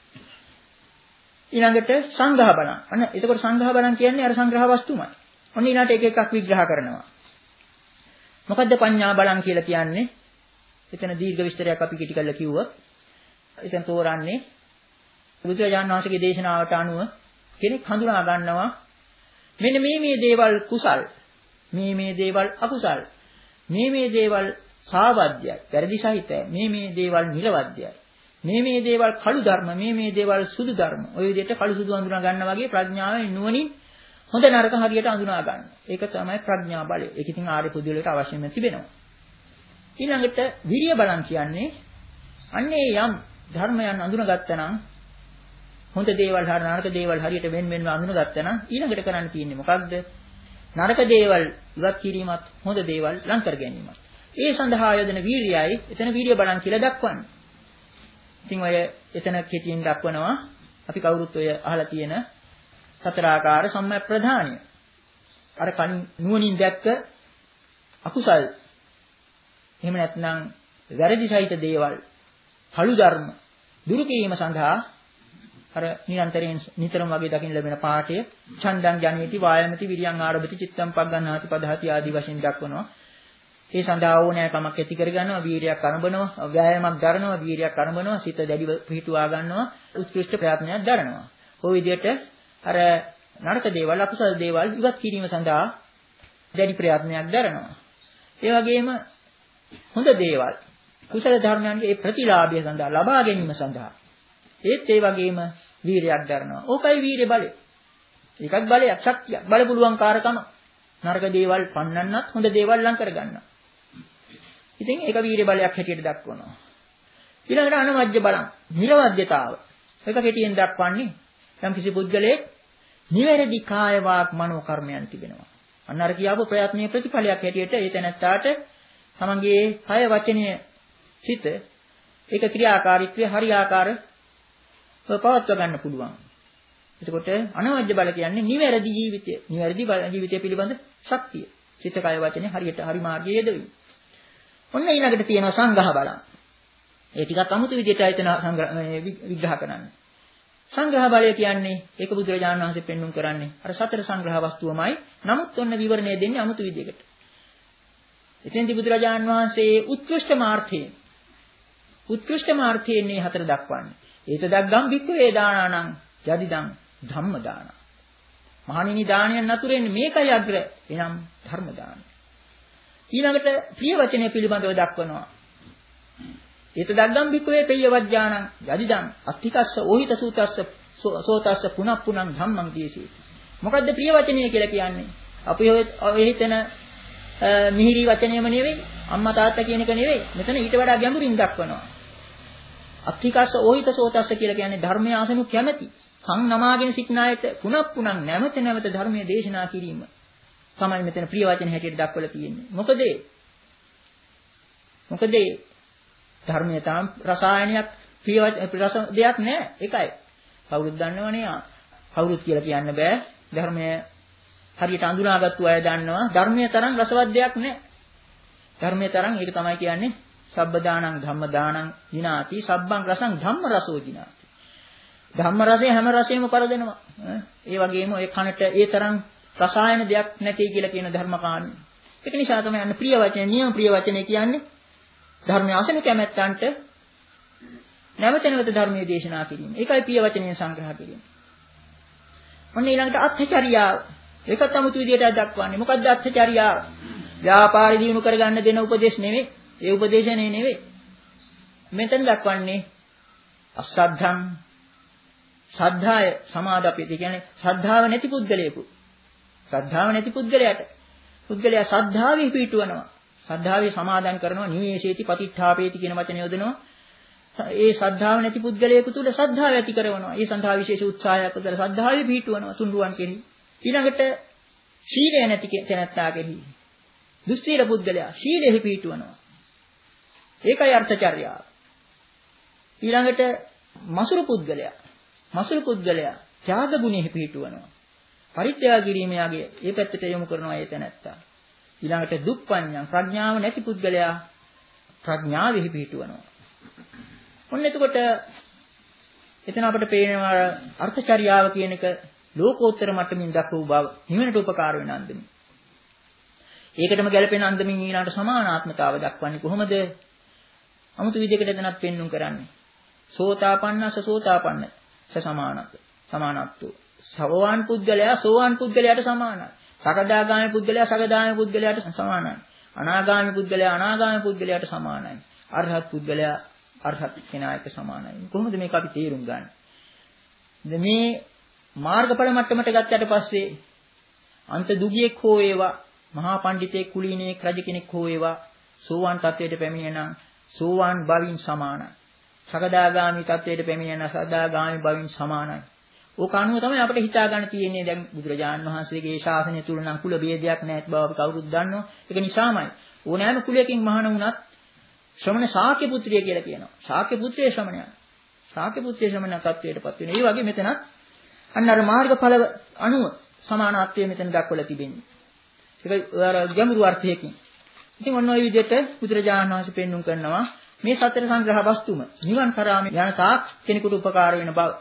ඊළඟට සංඝහ බලං. අන්න එතකොට සංඝහ බලං කියන්නේ අර සංග්‍රහ වස්තුමයි. ඔන්න ඊළඟට එක එකක් විග්‍රහ කරනවා. මොකද්ද පඤ්ඤා බලං කියලා කියන්නේ? එතන දීර්ඝ විස්තරයක් අපි කිටි කරලා කිව්වොත් එතන තෝරන්නේ බුදුරජාණන් වහන්සේගේ දේශනාවට අනුව කෙනෙක් හඳුනා ගන්නවා මෙන්න මේ මේ දේවල් කුසල්, මේ මේ දේවල් අකුසල්, මේ මේ දේවල් සාවද්‍යයි, වැරදි සහිතයි, මේ මේ දේවල් නිර්වද්‍යයි, මේ මේ දේවල් කළු ධර්ම, මේ මේ දේවල් සුදු ධර්ම. ඔය විදිහට කළු සුදු අඳුනා ගන්නා වගේ ප්‍රඥාවෙන් නුවණින් හොඳ නරක හරියට අඳුනා ගන්න. ඒක තමයි ප්‍රඥා බලය. ඒක ඉතින් ආර්ය පුදුලයට අවශ්‍යම තිබෙනවා. ඊළඟට විරිය බලන් කියන්නේ අන්නේ යම් ධර්මයන් අඳුනගත්තා නම් හොඳ දේවල් හරි නරක දේවල් හරියට වෙන වෙනම අඳුනගත්තා නම් ඊළඟට කරන්න තියෙන්නේ මොකක්ද? නරක දේවල් ඉවත් කිරීමත් හොඳ දේවල් ලං කර ගැනීමත්. ඒ සඳහා යොදන වීරියයි එතන වීරිය බලන් කියලා දක්වන්නේ. ඉතින් ඔය එතන කෙටියෙන් දක්වනවා අපි කවුරුත් ඔය අහලා තියෙන සතරාකාර සම්‍යක් ප්‍රධානිය. අර කලින් නුවණින් දැක්ක අකුසල්. එහෙම නැත්නම් වැරදි සහිත දේවල්, කළු ධර්ම දුරු කිරීම සඳහා අර නිරන්තරයෙන් නිතරම වගේ දකින්න ලැබෙන පාඨය ඡන්දං ජනේති වායමති විරියං ආරභති චිත්තං පග්ගණ්හාති පදහති ආදී වශයෙන් දක්වනවා. ඒ සඳහා ඕනෑකමක් ඇති කරගන්නවා, වීරියක් අරඹනවා, ව්‍යායාමයක් දරනවා, වීරියක් අරඹනවා, සිත දැඩිව පිහිටුවා ගන්නවා, උත්කෘෂ්ඨ ප්‍රයත්නයක් දරනවා. ඔය විදිහට අර නරක දේවල්, අකුසල දේවල් ඉවත් කිරීම සඳහා දැඩි ප්‍රයත්නයක් දරනවා. ඒ වගේම හොඳ දේවල්, කුසල ධර්මයන්ගේ ප්‍රතිලාභය සඳහා ලබා ගැනීම සඳහා ඒත් ඒ වගේම වීරියක් දරනවා. ඕකයි වීරිය බලය. ඒකත් බලයක්, ශක්තියක්, බල පුළුවන් කාරකම. නරක දේවල් පන්නන්නත් හොඳ දේවල් ලං කරගන්නවා. ඉතින් ඒක වීරිය බලයක් හැටියට දක්වනවා. ඊළඟට අනවජ්‍ය බලං, නිර්වද්‍යතාව. ඒක කෙටියෙන් දක්වන්නේ යම් කිසි පුද්ගලයෙක් නිවැරදි කාය වාක් මනෝ කර්මයන් තිබෙනවා. අන්න අර කියාපු ප්‍රයත්නයේ ප්‍රතිඵලයක් හැටියට ඒ තැනත්තාට තමන්ගේ කය වචනීය සිත ඒක ක්‍රියාකාරීත්වය හරියාකාර පවත්වා ගන්න පුළුවන්. එතකොට අනවජ්‍ය බල කියන්නේ නිවැරදි ජීවිතය. නිවැරදි ජීවිතය පිළිබඳ ශක්තිය. චිත්ත කය වචනේ හරියට හරි මාර්ගයේ යෙදවීම. ඔන්න ඊළඟට තියෙනවා සංඝහ බලං. ඒ ටිකක් අමුතු විදිහට ආයතන විග්‍රහ කරන්නේ. සංග්‍රහ බලය කියන්නේ ඒක බුදුරජාණන් වහන්සේ පෙන්වුම් කරන්නේ අර සතර සංග්‍රහ වස්තුවමයි. නමුත් ඔන්න විවරණය දෙන්නේ අමුතු විදිහකට. එතෙන්දී බුදුරජාණන් වහන්සේ උත්කෘෂ්ඨ මාර්ථයෙන් උත්කෘෂ්ඨ මාර්ථයෙන් මේ හතර දක්වන්නේ. ඒත දග්ගම් වික්ඛවේ දානානං යදිදං ධම්ම දාන. මහණෙනි දානයන් නතුරෙන්නේ මේකයි අග්‍ර. එනම් ධර්ම දාන. ඊළඟට ප්‍රිය වචනය පිළිබඳව දක්වනවා. ඒත දග්ගම් වික්ඛවේ පෙය්‍යවජ්ජානං යදිදං අත්තිකස්ස ඕහිත සූතස්ස සෝතස්ස පුනක් පුනං ධම්මං දීසීති. මොකද්ද ප්‍රිය වචනය කියලා කියන්නේ? අපි ඔය හිතන මිහිරි වචනයම නෙවෙයි, අම්මා තාත්තා කියන එක නෙවෙයි. මෙතන ඊට වඩා ගැඹුරින් දක්වනවා. අත්තිකස්ස ඕහිත සෝතස්ස කියලා කියන්නේ ධර්මයේ ආසනු කැමැති. කන් නමාගෙන සිටින අයට පුනක් පුනං නැවත නැවත ධර්මයේ දේශනා කිරීම තමයි මෙතන ප්‍රිය වචන හැටියට දක්වලා තියෙන්නේ. මොකද මොකද ධර්මයේ තාම රසායනයක් ප්‍රිය රස දෙයක් නෑ. ඒකයි. කවුරුත් දන්නවනේ. කවුරුත් කියලා කියන්න බෑ. ධර්මයේ හරියට අඳුනාගත්තු අය දන්නවා ධර්මයේ තරම් රසවත් දෙයක් නෑ. ධර්මයේ තරම් ඒක තමයි කියන්නේ සබ්බ දානං ධම්ම දානං විනාති සබ්බං රසං ධම්ම රසෝ විනාති. ධම්ම රසය හැම රසයෙම පරදෙනවා. ඒ වගේම ඒ කනට ඒ තරම් රසායන දෙයක් නැtei කියලා කියන ධර්ම කාණ්ඩය. ඒක නිසා තමයි අන්න ප්‍රිය වචනේ නියම ප්‍රිය වචනේ කියන්නේ ධර්මයේ අසන කැමැත්තන්ට නැවත නැවත ධර්මයේ දේශනා කිරීම. ඒකයි ප්‍රිය වචනයෙන් සංග්‍රහ කිරීම. ඔන්න ඊළඟට අත්චර්යාව. ඒකත් 아무තු විදියට දක්වන්නේ. මොකද්ද අත්චර්යාව? ව්‍යාපාරي දිනු කරගන්න දෙන උපදේශ නෙවෙයි. ඒ උපදේශනේ නෙවෙයි. මෙතන දක්වන්නේ අසද්ධං සද්ධාය සමාදපිත. කියන්නේ ශ්‍රද්ධාව නැති පුද්ගලයෙකු. ශ්‍රද්ධාව නැති පුද්ගලයාට පුද්ගලයා ශ්‍රද්ධාවේ පිහිටවනවා. ශ්‍රද්ධාවේ සමාදන් කරනවා. නිවේශේති පතිත්ථාපේති කියන වචනේ යොදනවා. ඒ ශ්‍රද්ධාව නැති පුද්ගලයෙකු තුල ශ්‍රද්ධාව ඇති කරනවා. ඒ සඳහා විශේෂ උත්සාහයක් උදලා ශ්‍රද්ධාවේ පිහිටවනවා තුන්රුවන් කෙරෙහි. ඊළඟට ශීලය නැති තැනැත්තා කෙරෙහි දුස්සීල පුද්ගලයා ශීලෙහි පිහිටවනවා. ඒකයි අර්ථචර්යාව. ඊළඟට මසුරු පුද්ගලයා මසුරු පුද්ගලයා ත්‍යාග ගුණෙහි පිහිටවනවා. පරිත්‍යාග කිරීමේ ඒ පැත්තට යොමු කරනවා ඒ තැනැත්තා. ඊළඟට දුප්පඤ්ඤං ප්‍රඥාව නැති පුද්ගලයා ප්‍රඥාවෙහි පිහිටවනවා. ඔන්න එතකොට එතන අපිට පේනවා අර්ථචර්යාව කියන එක ලෝකෝත්තර මට්ටමින් දක්වපු බව නිවනට උපකාර වෙන අන්දමින්. ඒකටම ගැලපෙන අන්දමින් ඊළඟට සමානාත්මතාව දක්වන්නේ කොහොමද? 아무තු විදිහකට එතනත් පෙන්눔 කරන්නේ. සෝතාපන්නස සෝතාපන්න ස සමානත් සමානත්වෝ. සෝවාන් පුද්ගලයා සෝවාන් පුද්ගලයාට සමානයි. සකදාගාමී පුද්ගලයා සකදාගාමී පුද්ගලයාට සමානයි. අනාගාමී පුද්ගලයා අනාගාමී පුද්ගලයාට සමානයි. අරහත් පුද්ගලයා අරහත් කෙනාට සමානයි. කොහොමද මේක අපි තේරුම් ගන්න? මේ මාර්ගඵල මට්ටමට ගත්තට පස්සේ අන්ත දුගියෙක් හෝ වේවා මහා පඬිතෙක් කුලීනෙක් රජ කෙනෙක් හෝ වේවා සෝවාන් තත්වයට පැමිණෙනා සෝවාන් බවින් සමානයි. සකදාගාමී තත්වයට පැමිණෙනා සකදාගාමී බවින් සමානයි. ඕක අනුව තමයි අපිට හිතා ගන්න තියෙන්නේ. දැන් බුදුරජාණන් වහන්සේගේ ශාසනය තුල නම් කුල ભેදයක් නැති බව අපි කවුරුත් දන්නවා. ඒක නිසාමයි ඕනෑම කුලයකින් මහාන වුණත් ශ්‍රමණ ශාක්‍ය පුත්‍රය කියලා කියනවා. ශාක්‍ය පුත්‍රයේ ශ්‍රමණයා. ශාක්‍ය පුත්‍රය ශ්‍රමණ තත්වයටපත් වෙනවා. ඒ වගේ මෙතනත් අන්න අර මාර්ගඵල අනුව සමානාත්වය මෙතන දක්වලා තිබෙන්නේ. ඒක අර ගැඹුරු අර්ථයකින්. ඉතින් ඔන්න ඔය විදිහට බුදුරජාණන් වහන්සේ පෙන්눔 කරනවා මේ සතර සංග්‍රහ වස්තුම නිවන් කරාම යන තාක් කෙනෙකුට උපකාර වෙන බව.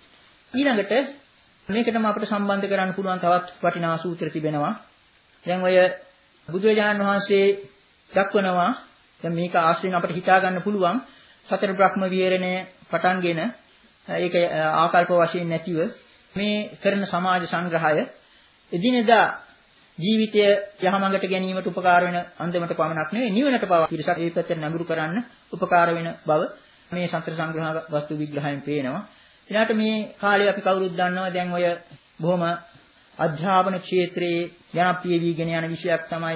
ඊළඟට මේකටම අපිට සම්බන්ධ කරන්න පුළුවන් තවත් වටිනා සූත්‍ර තිබෙනවා. දැන් ඔය බුදුරජාණන් වහන්සේ දක්වනවා දැන් මේක ආශ්‍රයෙන් අපිට හිතා ගන්න පුළුවන් සතර බ්‍රහ්ම විහරණය පටන්ගෙන ඒක ආකල්ප වශයෙන් නැතිව මේ කරන සමාජ සංග්‍රහය එදිනෙදා ජීවිතය යහමඟට ගැනීමට උපකාර වෙන අන්දමට පමණක් නෙවෙයි නිවනට පවා පිරිසක් ඒ පැත්තට නැඹුරු කරන්න උපකාර වෙන බව මේ සතර සංග්‍රහ වස්තු විග්‍රහයෙන් පේනවා. ඊළාට මේ කාලේ අපි කවුරුත් දන්නවා දැන් ඔය බොහොම අධ්‍යාපන ක්ෂේත්‍රයේ ජනප්‍රිය වීගෙන යන විෂයක් තමයි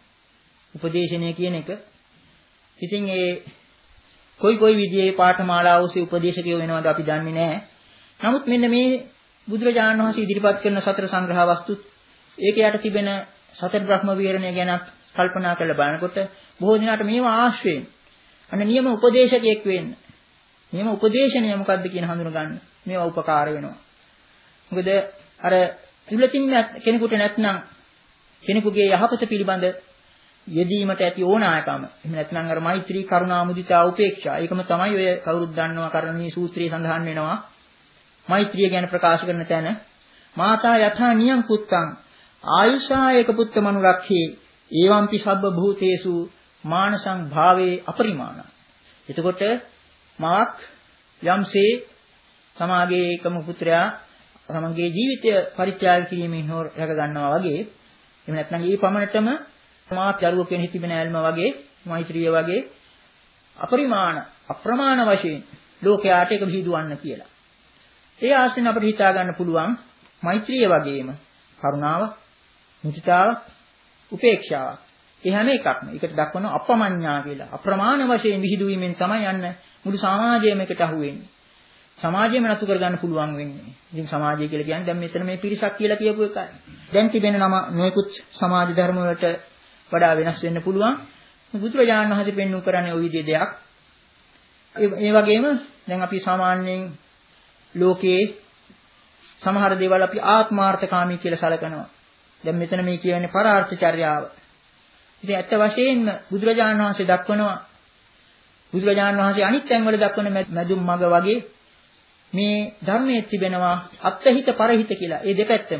උපදේශනය කියන එක. ඉතින් ඒ කොයි කොයි විදිහේ පාඨමාලා ඔස්සේ උපදේශකයෝ වෙනවද අපි දන්නේ නැහැ. නමුත් මෙන්න මේ බුදුරජාණන් වහන්සේ ඉදිරිපත් කරන සතර සංග්‍රහ වස්තුත් ඒක යට තිබෙන සතර බ්‍රහ්ම විහරණය ගැන කල්පනා කරලා බලනකොට බොහෝ දිනාට මේවා ආශ්‍රයෙන් අන්න නියම උපදේශකයෙක් වෙන්න. නියම උපදේශනය මොකක්ද කියන හඳුන ගන්න මේවා උපකාර වෙනවා. මොකද අර තුලකින් කෙනෙකුට නැත්නම් කෙනෙකුගේ යහපත පිළිබඳ යෙදීමට ඇති ඕනෑකම. එහෙම නැත්නම් අර මෛත්‍රී කරුණා මුදිතා උපේක්ෂා. ඒකම තමයි ඔය කවුරුත් දන්නවා කරණී සූත්‍රයේ සඳහන් වෙනවා. මෛත්‍රිය ගැන ප්‍රකාශ කරන තැන මාතා යථා නියම් පුත්තං ආයුෂායක පුත්ත මනුරක්ඛේ ඒවම්පි සබ්බ භූතේසු මානසං භාවේ අපරිමාණ. එතකොට මාක් යම්සේ සමාගයේ එකම පුත්‍රයා තමගේ ජීවිතය පරිත්‍යාග කිරීමෙන් හෝ රැක ගන්නවා වගේ එහෙම නැත්නම් ඊ පමණටම මාත් දරුවෝ කියන හිතිබෙන ඇල්ම වගේ මෛත්‍රිය වගේ අපරිමාණ අප්‍රමාණ වශයෙන් ලෝකයාට එක විහිදුවන්න කියලා. ඒ ආශ්‍රයෙන් අපිට හිතා ගන්න පුළුවන් මෛත්‍රිය වගේම කරුණාව, මුදිතාව, උපේක්ෂාව. ඒ හැම එකක්ම ඒකට දක්වන අපමඤ්ඤා කියලා. අප්‍රමාණ වශයෙන් විහිදුවීමෙන් තමයි යන්න මුළු සමාජයම එකට අහු වෙන්නේ. සමාජයම නතු කර ගන්න පුළුවන් වෙන්නේ. ඉතින් සමාජය කියලා කියන්නේ දැන් මෙතන මේ පිරිසක් කියලා කියපු එකයි. දැන් තිබෙන නම නොයෙකුත් සමාජ ධර්ම වලට වඩා වෙනස් වෙන්න පුළුවන්. බුදුරජාණන් වහන්සේ පෙන්වු කරන්නේ ওই විදිහේ දෙයක්. ඒ වගේම දැන් අපි සාමාන්‍යයෙන් ලෝකයේ සමහර දේවල් අපි ආත්මාර්ථකාමී කියලා සැලකනවා. දැන් මෙතන මේ කියන්නේ පරාර්ථ චර්යාව. ඉතින් ඇත්ත වශයෙන්ම බුදුරජාණන් වහන්සේ දක්වනවා බුදුරජාණන් වහන්සේ අනිත් තැන්වල දක්වන මැදුම් මඟ වගේ මේ ධර්මයේ තිබෙනවා අත්හිත පරහිත කියලා. ඒ දෙපැත්තම.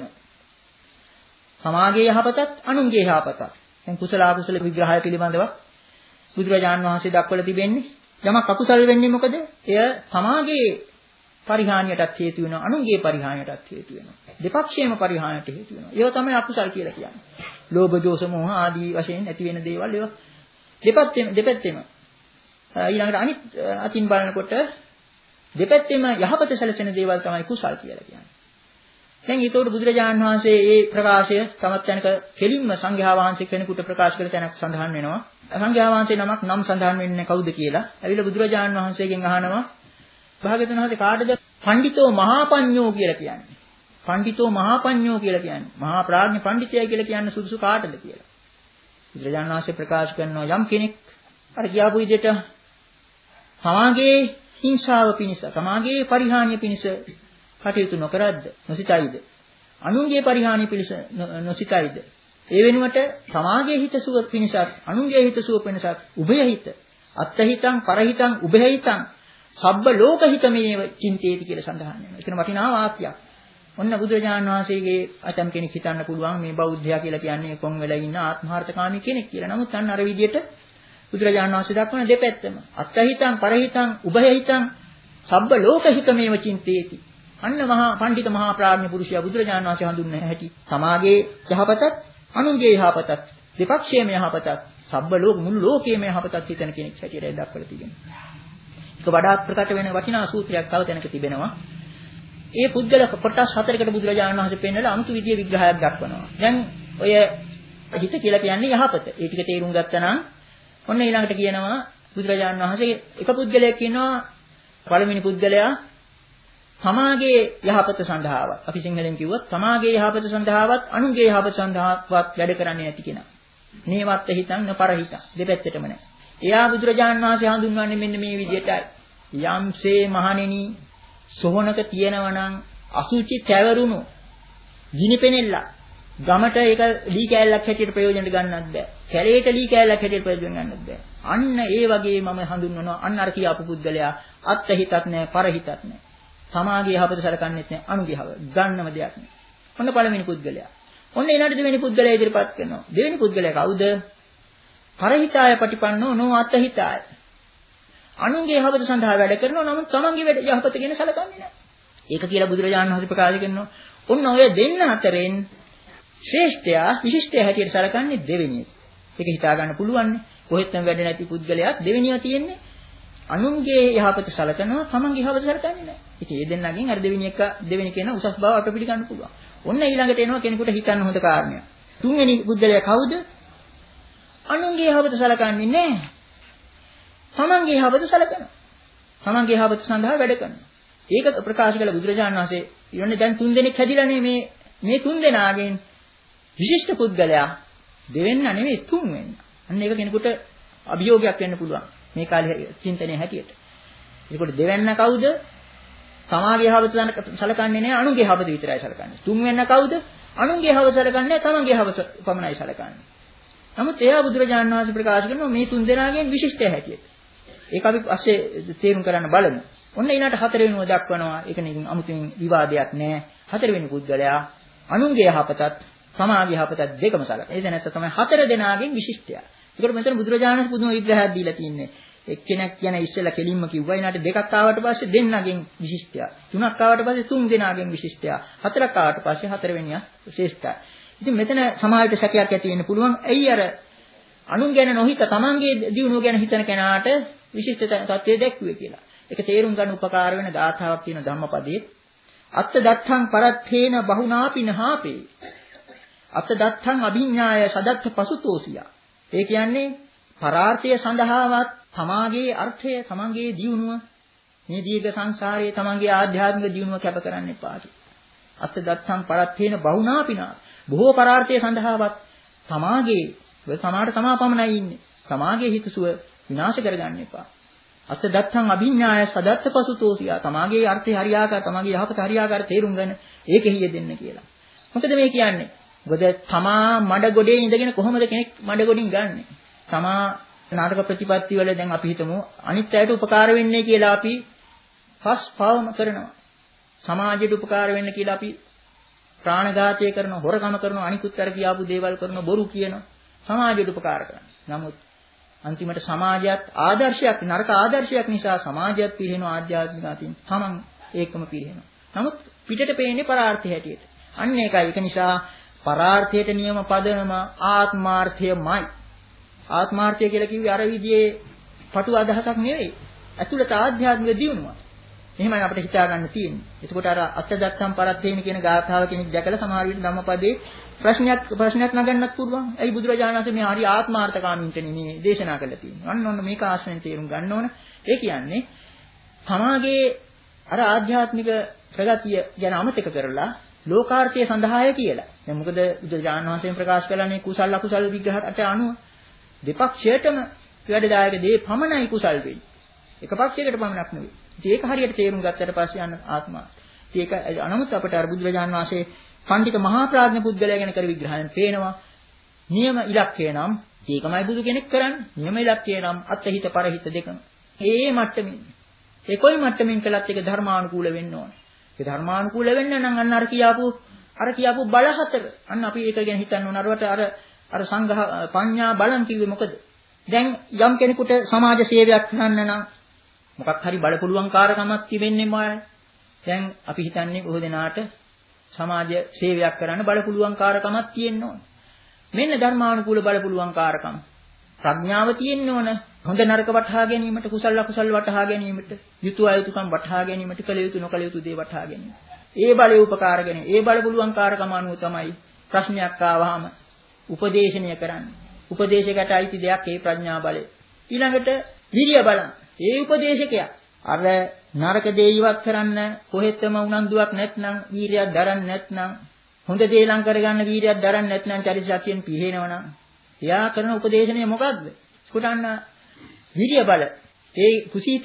සමාගයේ යහපතත් අනුන්ගේ යහපතත්. දැන් කුසල අකුසල විග්‍රහය පිළිබඳව බුදුරජාණන් වහන්සේ දක්වලා තිබෙන්නේ යමක් අකුසල වෙන්නේ මොකද? එය සමාගයේ පරිහානියටත් හේතු වෙනවා අනුන්ගේ පරිහානියටත් හේතු වෙනවා. දෙපක්ෂයේම පරිහානියට හේතු වෙනවා. ඒව තමයි අකුසල් කියලා කියන්නේ. ලෝභ දෝෂ මොහ ආදී වශයෙන් ඇති වෙන දේවල් ඒවා දෙපැත්තෙම දෙපැත්තෙම ඊළඟට අනිත් අතින් බලනකොට දෙපැත්තෙම යහපත සැලසෙන දේවල් තමයි කුසල් කියලා කියන්නේ. දැන් ඊතෝට බුදුරජාණන් වහන්සේ මේ ප්‍රකාශය තමත් තැනක කෙලින්ම සංඝයා වහන්සේ කෙනෙකුට ප්‍රකාශ කළ තැනක් සඳහන් වෙනවා. සංඝයා වහන්සේ නමක් නම් සඳහන් වෙන්නේ කවුද කියලා. ඇවිල්ලා බුදුරජාණන් වහන්සේගෙන් අහනවා භාග්‍යවතුන් වහන්සේ කාටද පඬිතෝ මහාපඤ්ඤෝ කියලා කියන්නේ? පඬිතෝ මහාපඤ්ඤෝ කියලා කියන්නේ මහා ප්‍රඥ පඬිතයයි කියලා කියන්නේ සුදුසු කාටද කියලා. බුදුරජාණන් වහන්සේ ප්‍රකාශ කරනවා යම් කෙනෙක් අර කියාපු විදිහට සමාගයේ හිංසාව පිණිස, සමාගයේ පරිහානිය පිණිස කටයුතු නොකරද්ද, නොසිතයිද? අනුන්ගේ පරිහානිය පිණිස නොසිතයිද? ඒ වෙනුවට සමාගයේ හිතසුව පිණිසත්, අනුන්ගේ හිතසුව පිණිසත් උභය හිත, අත්හිතං පරහිතං උභය හිතං සබ්බ ලෝක හිතමේව චින්තේති කියලා සඳහන් වෙනවා. ඒකන වටිනා වාක්‍යයක්. ඔන්න බුදුරජාණන් වහන්සේගේ අතම් කෙනෙක් හිතන්න පුළුවන් මේ බෞද්ධයා කියලා කියන්නේ කොන් වෙලා ඉන්න ආත්මార్థකාමී කෙනෙක් කියලා. නමුත් අන්න අර විදිහට බුදුරජාණන් වහන්සේ දක්වන දෙපැත්තම අත්හිතං පරහිතං උභය හිතං සබ්බ ලෝක හිතමේව චින්තේති. අන්න මහා පඬිත මහා ප්‍රඥ පුරුෂයා බුදුරජාණන් වහන්සේ හඳුන්වන හැටි සමාගයේ යහපතත් අනුන්ගේ යහපතත් දෙපක්ෂයේම යහපතත් සබ්බ ලෝක මුළු ලෝකයේම යහපතත් හිතන කෙනෙක් හැටියට දක්වලා තිබෙනවා. ඒක වඩාත් ප්‍රකට වෙන වටිනා සූත්‍රයක් තව තැනක තිබෙනවා. ඒ පුද්ගල කොටස් හතරකට බුදුරජාණන් වහන්සේ පෙන්නලා අමුතු විදිය විග්‍රහයක් දක්වනවා. දැන් ඔය හිත කියලා කියන්නේ යහපත. ඒ ටික තේරුම් ගත්තා නම් ඔන්න ඊළඟට කියනවා බුදුරජාණන් වහන්සේ එක පුද්ගලයෙක් ඉන්නවා පළවෙනි පුද්ගලයා සමාගයේ යහපත සඳහාවත් අපි සිංහලෙන් කිව්වොත් සමාගයේ යහපත සඳහාවත් අනුන්ගේ යහපත සඳහාවත් වැඩ කරන්නේ නැති කෙනා. නේවත් හිතන් නපර හිතන් දෙපැත්තටම නැහැ. එයා බුදුරජාණන් වහන්සේ හඳුන්වන්නේ මෙන්න මේ විදිහටයි. යම්සේ මහණෙනි සොහනක තියෙනවා නම් අසුචි තැවරුණු ගිනිපෙනෙල්ල ගමට ඒක ලී කෑල්ලක් හැටියට ප්‍රයෝජනට ගන්නත් බෑ. කැලේට ලී කෑල්ලක් හැටියට ප්‍රයෝජන ගන්නත් බෑ. අන්න ඒ වගේ මම හඳුන්වනවා අන්න අර කියාපු පුද්ගලයා අත්ත හිතක් නැහැ, පර හිතක් නැහැ. සමාගයේ යහපත සලකන්නේත් නැහැ, අනුගේ යහපත ගන්නම දෙයක් නැහැ. ඔන්න පළවෙනි පුද්ගලයා. ඔන්න ඊළඟට දෙවෙනි පුද්ගලයා ඉදිරිපත් කරනවා. දෙවෙනි පුද්ගලයා කවුද? පරහිතාය පටිපන්නෝ නෝ අත්හිතාය. අනුන්ගේ යහපත සඳහා වැඩ කරනවා නමුත් තමන්ගේ වැඩ යහපත ගැන සලකන්නේ නැහැ. ඒක කියලා බුදුරජාණන් වහන්සේ ප්‍රකාශ කරනවා. ඔන්න ඔය දෙන්න අතරින් ශ්‍රේෂ්ඨයා විශිෂ්ටයා හැටියට සලකන්නේ දෙවෙනි එක. ඒක හිතා ගන්න පුළුවන් නේ. කොහෙත්ම වැඩ නැති පුද්ගලයාත් දෙවෙනියව තියෙන්නේ අනුන්ගේ යහපත සලකනවා තමන්ගේ යහපත සලකන්නේ නැහැ. ඉතින් මේ දෙන්නගෙන් අර දෙවෙනි එක දෙවෙනි කියන උසස් බව අපිට පිළිගන්න පුළුවන්. ඔන්න ඊළඟට එනවා කෙනෙකුට හිතන්න හොඳ කාරණයක්. තුන්වෙනි පුද්ගලයා කවුද? අනුන්ගේ යහපත සලකන්නේ නැහැ. තමන්ගේ යහපත සලකනවා. තමන්ගේ යහපත සඳහා වැඩ කරනවා. ඒක ප්‍රකාශ කළ බුදුරජාණන් වහන්සේ ඊළඟ දැන් තුන් දෙනෙක් හැදිලානේ මේ මේ තුන් දෙනාගෙන් විශිෂ්ට පුද්ගලයා දෙවෙන්න නෙවෙයි තුන් වෙන්න. අන්න ඒක කෙනෙකුට අභියෝගයක් වෙන්න පුළුවන්. මේ කාලේ චින්තනයේ හැටියට. ඒකට දෙවෙන්න කවුද? තමාගේ යහපත සලකන්නේ නැහැ අනුන්ගේ යහපත විතරයි සලකන්නේ. තුන් වෙන්න කවුද? අනුන්ගේ යහපත සලකන්නේ නැහැ තමන්ගේ යහපත පමණයි සලකන්නේ. නමුත් එයා බුදුරජාණන් වහන්සේ ප්‍රකාශ කරනවා මේ තුන් දෙනාගෙන් විශිෂ්ටය හැටියට. ඒක අපි පස්සේ තේරුම් කරන්න බලමු. ඔන්න ඊළඟට හතරවෙනිව දක්වනවා. ඒක නිකන් අමුතුවෙන් විවාදයක් නැහැ. හතරවෙනි පුද්ගලයා අනුන්ගේ යහපතත් සමාගයේ යහපතත් දෙකම සලකන. ඒ දැනත්ත තමයි හතර දෙනාගෙන් විශිෂ්ටය. ඒකට මෙතන බුදුරජාණන් වහන්සේ පුදුම විග්‍රහයක් දීලා තින්නේ. එක්කෙනෙක් කියන ඉස්සෙල්ලා කෙලින්ම කිව්වා. ඊළඟට දෙකක් ආවට පස්සේ දෙන්නගෙන් විශිෂ්ටය. තුනක් ආවට පස්සේ තුන් දෙනාගෙන් විශිෂ්ටය. හතරක් ආවට පස්සේ හතරවෙනියා ශ්‍රේෂ්ඨයි. ඉතින් මෙතන සමාජයට සැකයක් ඇති වෙන්න පුළුවන්. ඇයි අර අනුන් ගැන නොහිත තමන්ගේ දියුණුව ගැන හිතන කෙනාට විශිෂ්ට තත්ත්වය දැක්ුවේ කියලා. ඒක තේරුම් ගන්න උපකාර වෙන ගාථාවක් තියෙන ධම්මපදයේ අත්ත දත්තං පරත්තේන බහුනාපින හාපේ. අත්ත දත්තං අභිඥාය සදත්ත පසුතෝසියා. ඒ කියන්නේ පරාර්ථය සඳහාවත් තමාගේ අර්ථය තමන්ගේ දියුණුව මේ දීර්ඝ සංසාරයේ තමන්ගේ ආධ්‍යාත්මික දියුණුව කැප කරන්න එපා. අත්ත දත්තං පරත්තේන බහුනාපිනා බොහෝ පරාර්ථය සඳහාවත් තමාගේ සමාට තමා පමණයි ඉන්නේ. තමාගේ හිතසුව විනාශ කරගන්න එපා. අත්ත දත්තං අභිඥාය සදත්ත පසුතෝසියා. තමාගේ අර්ථය හරියාකාර තමාගේ යහපත හරියාකාර තේරුම් ගන්න ඒක හිය දෙන්න කියලා. මොකද මේ කියන්නේ? මොකද තමා මඩ ගොඩේ ඉඳගෙන කොහොමද කෙනෙක් මඩ ගොඩින් ගන්නෙ? තමා නාටක ප්‍රතිපත්ති වල දැන් අපි හිතමු අනිත් අයට උපකාර වෙන්නේ කියලා අපි පස් පවම කරනවා. සමාජයට උපකාර වෙන්න කියලා අපි ප්‍රාණඝාතය කරනවා, හොරකම කරනවා, අනිකුත් අර කියාපු දේවල් කරනවා, බොරු කියනවා. සමාජයට උපකාර කරනවා. නමුත් අන්තිමට සමාජයත් ආදර්ශයක් නරක ආදර්ශයක් නිසා සමාජයත් පිළිහෙනවා ආධ්‍යාත්මික අතින්. තමන් ඒකම පිළිහෙනවා. නමුත් පිටට පේන්නේ පරාර්ථය හැටියට. අන්න ඒකයි. ඒක නිසා පරාර්ථයට නියම පදනම ආත්මාර්ථයමයි. ආත්මාර්ථය කියලා කිව්වේ අර විදිහේ පටු අදහසක් නෙවෙයි. ඇතුළත ආධ්‍යාත්මික දියුණුව. එහෙමයි අපිට හිතා ගන්න තියෙන්නේ. එතකොට අර අත්දත්තම් පරත්තේන කියන ගාථාව කෙනෙක් දැකලා සමහර විට ධම්මපදයේ ප්‍රශ්නයක් ප්‍රශ්නයක් නගන්නත් පුළුවන්. ඇයි බුදුරජාණන් වහන්සේ මේ හරි ආත්මාර්ථකාමීන්ට නෙමේ දේශනා කළා තියෙන්නේ. අන්න ඔන්න මේක ආශ්‍රයෙන් තේරුම් ගන්න ඕන. ඒ කියන්නේ තමාගේ අර ආධ්‍යාත්මික ප්‍රගතිය ගැන අමතක කරලා ලෝකාර්ථය සඳහාය කියලා. දැන් මොකද බුදුරජාණන් වහන්සේ ප්‍රකාශ කළානේ කුසල අකුසල විග්‍රහයට අනුව දෙපක්ෂයටම වැඩදායක දේ පමණයි කුසල් වෙන්නේ. එක පක්ෂයකට පමණක් නෙවෙයි. ඉතින් ඒක හරියට තේරුම් ගත්තට පස්සේ යන ආත්මා. ඉතින් ඒක අනමුත් අපට අර බුදුරජාණන් වහන්සේ පඬිත මහා ප්‍රඥ පුද්ගලයා ගැන කර විග්‍රහයෙන් පේනවා. නියම ඉලක්කය නම් ඒකමයි බුදු කෙනෙක් කරන්නේ. නියම ඉලක්කය නම් අත්හිත පරහිත දෙකම. ඒ මට්ටමින්. ඒ කොයි මට්ටමින් කළත් ඒක ධර්මානුකූල වෙන්න ඕනේ. ඒ ධර්මානුකූල වෙන්න නම් අන්න අර කියාපු අර කියාපු බල හතර. අන්න අපි ඒක ගැන හිතන්න ඕන. අරවට අර අර සංඝ පඤ්ඤා බලන් කිව්වේ මොකද? දැන් යම් කෙනෙකුට සමාජ සේවයක් කරන්න නම් මොකක් හරි බල පුළුවන් කාර්යකමක් තිබෙන්නේ මොකයි? දැන් අපි හිතන්නේ බොහෝ දෙනාට සමාජ සේවයක් කරන්න බල පුළුවන් කාර්යකමක් තියෙන්න ඕන. මෙන්න ධර්මානුකූල බල පුළුවන් කාර්යකම. ප්‍රඥාව තියෙන්න ඕන. හොඳ නරක වටහා ගැනීමට, කුසල අකුසල වටහා ගැනීමට, යුතු අයුතුකම් වටහා ගැනීමට, කළ යුතු නොකළ යුතු දේ වටහා ගැනීම. ඒ බලය උපකාර ගැනීම. ඒ බල පුළුවන් කාර්යකම අනුව තමයි ප්‍රශ්නයක් ආවහම උපදේශනය කරන්නේ. උපදේශයකට අයිති දෙයක් ඒ ප්‍රඥා බලය. ඊළඟට විරිය බලන. ඒ උපදේශකයා අර නරක දේ ඉවත් කරන්න කොහෙත්ම උනන්දුවක් නැත්නම් වීරියක් දරන්නේ නැත්නම් හොඳ දේ ලං කරගන්න වීරියක් දරන්නේ නැත්නම් චරිතශක්තියෙන් පිළිහෙනවනම් එයා කරන උපදේශනය මොකද්ද? ස්කුටන්න විරිය බල. ඒ කුසීතය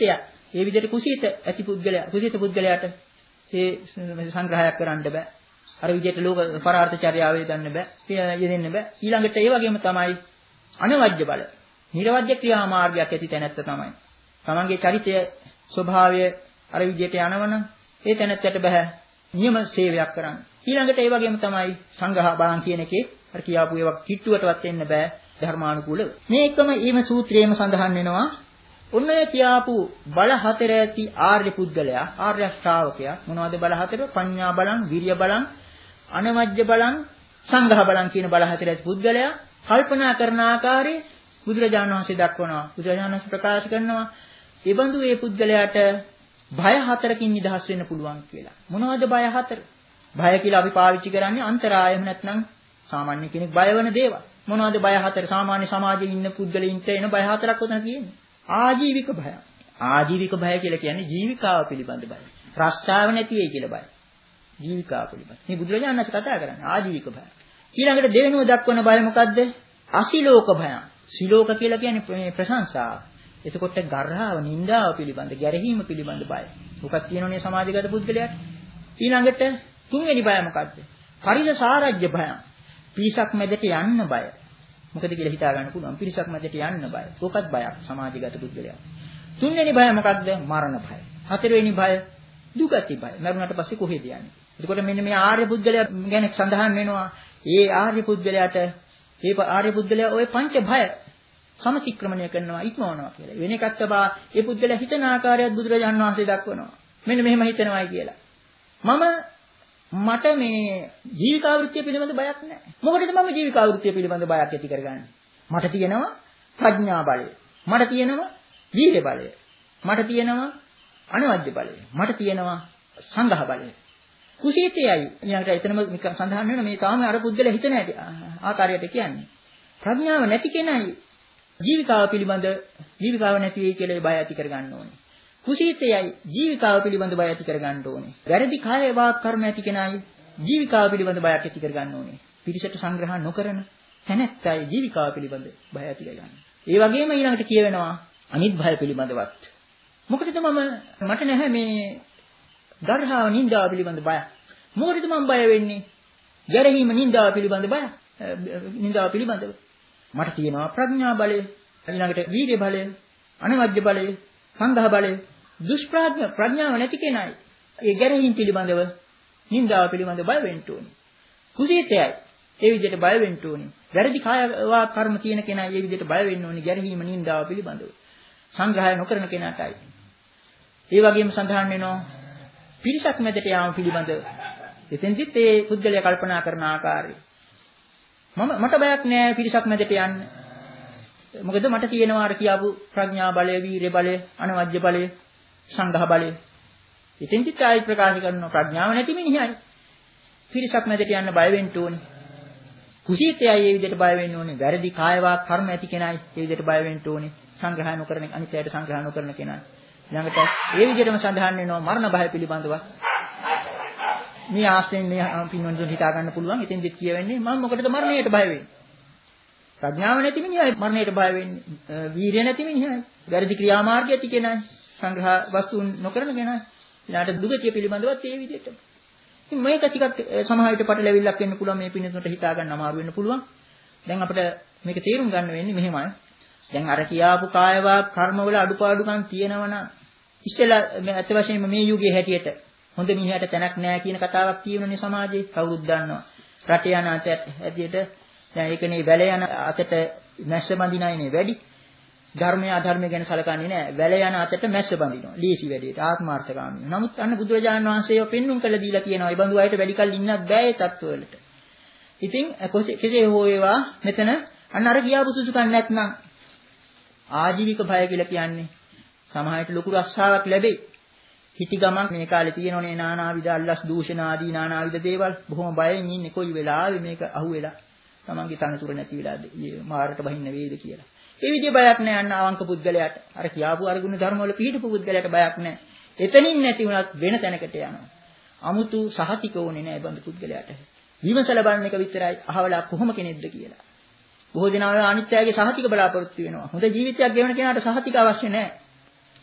ඒ විදිහට කුසීත ඇති පුද්ගලයා කුසීත පුද්ගලයාට ඒ සංග්‍රහයක් කරන්න බෑ. අර විදිහට ලෝක පරාර්ථ චර්යාවේ දන්න බෑ. යෙදෙන්න බෑ. ඊළඟට ඒ වගේම තමයි අනවජ්‍ය බල. නිර්වජ්‍ය ක්‍රියා මාර්ගයක් ඇති තැනැත්ත තමයි. තමන්ගේ චරිතය ස්වභාවය අර විදිහට යනවනම් ඒ තැනැත්තට බෑ නියම සේවයක් කරන්න. ඊළඟට ඒ වගේම තමයි සංග්‍රහ බලන් කියන එකේ අර කියාපු ඒවා කිට්ටුවටවත් එන්න බෑ ධර්මානුකූලව. මේ එකම ඊම සූත්‍රයේම සඳහන් වෙනවා. ඔන්න ඔය කියාපු බල හතර ඇති ආර්ය පුද්ගලයා ආර්ය ශ්‍රාවකයා මොනවද බල හතර? පඤ්ඤා බලං, විරිය බලං, අනවජ්‍ය බලං, සංඝහ බලං කියන බල හතර ඇති පුද්ගලයා කල්පනා කරන ආකාරය බුදුරජාණන් වහන්සේ දක්වනවා. බුදුරජාණන් වහන්සේ ප්‍රකාශ කරනවා ඒ බඳු ඒ පුද්ගලයාට භය හතරකින් නිදහස් වෙන්න පුළුවන් කියලා. මොනවද භය හතර? භය කියලා අපි පාවිච්චි කරන්නේ අන්තරායම නැත්නම් සාමාන්‍ය කෙනෙක් බය වෙන දේවල්. මොනවද භය හතර? සාමාන්‍ය සමාජයේ ඉන්න පුද්ගලයින්ට එන භය හතරක් උතන කියන්නේ. ආජීවික භය. ආජීවික භය කියලා කියන්නේ ජීවිකාව පිළිබඳ භය. රස්සාව නැති වෙයි කියලා භය. ජීවිකාව පිළිබඳ. මේ බුදුරජාණන් වහන්සේ කතා කරන්නේ ආජීවික භය. ඊළඟට දෙවෙනුව දක්වන භය මොකද්ද? අසිලෝක භය. සිලෝක කියලා කියන්නේ මේ ප්‍රශංසාව. එතකොට ගර්හාව, නින්දාව පිළිබඳ, ගැරහීම පිළිබඳ බය. මොකක් කියනෝනේ සමාජගත පුද්ගලයාට. ඊළඟට තුන්වෙනි බය මොකද්ද? පරිසසාරජ්‍ය භය. පිරිසක් මැදට යන්න බය. මොකද කියලා හිතා ගන්න පුළුවන්. පිරිසක් මැදට යන්න බය. ඕකත් බයක් සමාජගත පුද්ගලයාට. තුන්වෙනි බය මොකක්ද? මරණ භය. හතරවෙනි බය දුගති භය. මරුණාට පස්සේ කොහෙද යන්නේ? එතකොට මෙන්න මේ ආර්ය පුද්ගලයා ගැන සඳහන් වෙනවා. ඒ ආර්ය පුද්ගලයාට මේ ආර්ය පුද්ගලයා ওই පංච භය සමතික්‍රමණය කරනවා ඉක්මවනවා කියලා. වෙන එකක් තබා ඒ පුද්ගලයා හිතන ආකාරයත් බුදුරජාණන් වහන්සේ දක්වනවා. මෙන්න මෙහෙම හිතනවායි කියලා. මම මට මේ ජීවිකාවෘත්තිය පිළිබඳ බයක් නැහැ. මොකටද මම ජීවිකාවෘත්තිය පිළිබඳ බයක් ඇති කරගන්නේ? මට තියෙනවා ප්‍රඥා බලය. මට තියෙනවා වීර්ය බලය. මට තියෙනවා අනවජ්‍ය බලය. මට තියෙනවා සංඝහ බලය. කුසීතයයි ඊළඟට එතනම සඳහන් වෙන මේ තාම අර පුද්ගලයා හිතන හැටි ආකාරයට කියන්නේ. ප්‍රඥාව නැති කෙනයි ජීවිකාව පිළිබඳ ජීවිකාව නැති වෙයි කියලා බය ඇති කරගන්න ඕනේ. කුසීතයයි ජීවිකාව පිළිබඳ බය ඇති කරගන්න ඕනේ. වැරදි කාය වාක් කර්ම ඇති කෙනයි ජීවිකාව පිළිබඳ බයක් ඇති කරගන්න ඕනේ. පිරිසට සංග්‍රහ නොකරන තැනැත්තයි ජීවිකාව පිළිබඳ බය ඇති කරගන්න. ඒ වගේම ඊළඟට කියවෙනවා අනිත් භය පිළිබඳවත්. මොකටද මම මට නැහැ මේ ගර්හාව නින්දාව පිළිබඳ බය. මොකටද මම බය වෙන්නේ? ගැරහීම නින්දාව පිළිබඳ බය. නින්දාව පිළිබඳව මට තියෙනවා ප්‍රඥා බලය, ඊළඟට වීර්ය බලය, අනවජ්‍ය බලය, සංඝහ බලය. දුෂ්ප්‍රඥ ප්‍රඥාව නැති කෙනයි ඒ ගැරහීම් පිළිබඳව නින්දාව පිළිබඳව බය වෙන්න ඕනේ. කුසීතයයි ඒ විදිහට බය වෙන්න ඕනේ. වැරදි කාය වාක් කර්ම තියෙන කෙනා ඒ විදිහට බය වෙන්න ඕනේ ගැරහීම නින්දාව පිළිබඳව. සංග්‍රහය නොකරන කෙනාටයි. ඒ වගේම සඳහන් වෙනවා පිරිසක් මැදට යාම පිළිබඳව. එතෙන්දිත් ඒ පුද්ගලයා කල්පනා කරන ආකාරය. මම මට බයක් නෑ පිරිසක් මැදට යන්න. මොකද මට තියෙනවා අර කියාපු ප්‍රඥා බලය, වීර්ය බලය, අනවජ්‍ය බලය, සංඝහ බලය. එතෙන්දිත් ආයි ප්‍රකාශ කරනවා ප්‍රඥාව නැති මිනිහයි. පිරිසක් මැදට යන්න බය වෙන්න ඕනේ. කුසීතයයි ඒ විදිහට බය වෙන්න ඕනේ. වැරදි කායවාක් කර්ම ඇති කෙනයි ඒ විදිහට බය වෙන්න ඕනේ. සංග්‍රහය නොකරන අනිත් අයට සංග්‍රහ නොකරන කෙනා. ළඟට ඒ විදිහටම සඳහන් වෙනවා මරණ භය පිළිබඳව. මේ ආශ්‍රයෙන් මේ පින්වන්තුන් හිතා ගන්න පුළුවන්. ඉතින් දෙත් කියවෙන්නේ මම මොකටද මරණයට බය වෙන්නේ? ප්‍රඥාව නැති මිනිහයි මරණයට බය වෙන්නේ. වීර්ය නැති මිනිහයි. වැරදි ක්‍රියාමාර්ගය ඇති කෙනයි. සංග්‍රහ වස්තුන් නොකරන කෙනයි. ඊළාට දුගතිය පිළිබඳවත් ඒ විදිහට. ඉතින් මේක ටිකක් සමහර විට පටලැවිල්ලක් වෙන්න පුළුවන්. මේ පින්වන්තුන්ට හිතා ගන්න අමාරු වෙන්න පුළුවන්. දැන් අපිට මේක තේරුම් ගන්න වෙන්නේ මෙහෙමයි. දැන් අර කියාපු කායවා කර්මවල අඩුපාඩුකම් තියෙනවනම් ඉස්සෙල්ලා ඇත්ත වශයෙන්ම මේ යුගයේ හැටියට හොඳ මිනිහට තැනක් නැහැ කියන කතාවක් කියනනේ සමාජයේ කවුරුත් දන්නවා. රටේ යන අතට ඇදියට දැන් ඒකනේ වැල යන අතට මැස්ස බඳිනයිනේ වැඩි. ධර්මය අධර්මය ගැන සලකන්නේ නැහැ. වැල යන අතට මැස්ස බඳිනවා. ලීසි වැඩේට ආත්මාර්ථකාමී. නමුත් අන්න බුදුරජාණන් වහන්සේව පෙන්눔 කළ දීලා කියනවා. ඒ බඳු අයට වැඩි කල් ඉන්නත් බෑ ඒ තත්ත්වවලට. ඉතින් කෙසේ හෝ ඒවා මෙතන අන්න අර කියාපු සුසුකම් නැත්නම් ආජීවික භය කියලා කියන්නේ සමහරට ලොකු රස්සාවක් ලැබෙයි. හිටි ගමන් මේ කාලේ තියෙනෝනේ නානාවිද අල්ලස් දූෂණ ආදී නානාවිද දේවල් බොහොම බයෙන් ඉන්නේ කොයි වෙලාවෙ මේක අහුවෙලා තමන්ගේ තනතුර නැති වෙලා මාරට බහින්න වේද කියලා. ඒ විදිහේ බයක් නැහැ අන්න අවංක පුද්ගලයාට. අර කියාපු අරගුණ ධර්ම වල පිළිපු පුද්ගලයාට බයක් නැහැ. එතනින් නැති වුණත් වෙන තැනකට යනවා. අමුතු සහතික ඕනේ නැහැ බඳු පුද්ගලයාට. විමසලා බලන එක විතරයි අහවලා කොහොම කෙනෙක්ද කියලා. බොහෝ දෙනා අනිත්‍යයේ සහතික බලාපොරොත්තු වෙනවා. හොඳ ජීවිතයක් ගෙවන කෙනාට සහතික අවශ්‍ය නැහැ.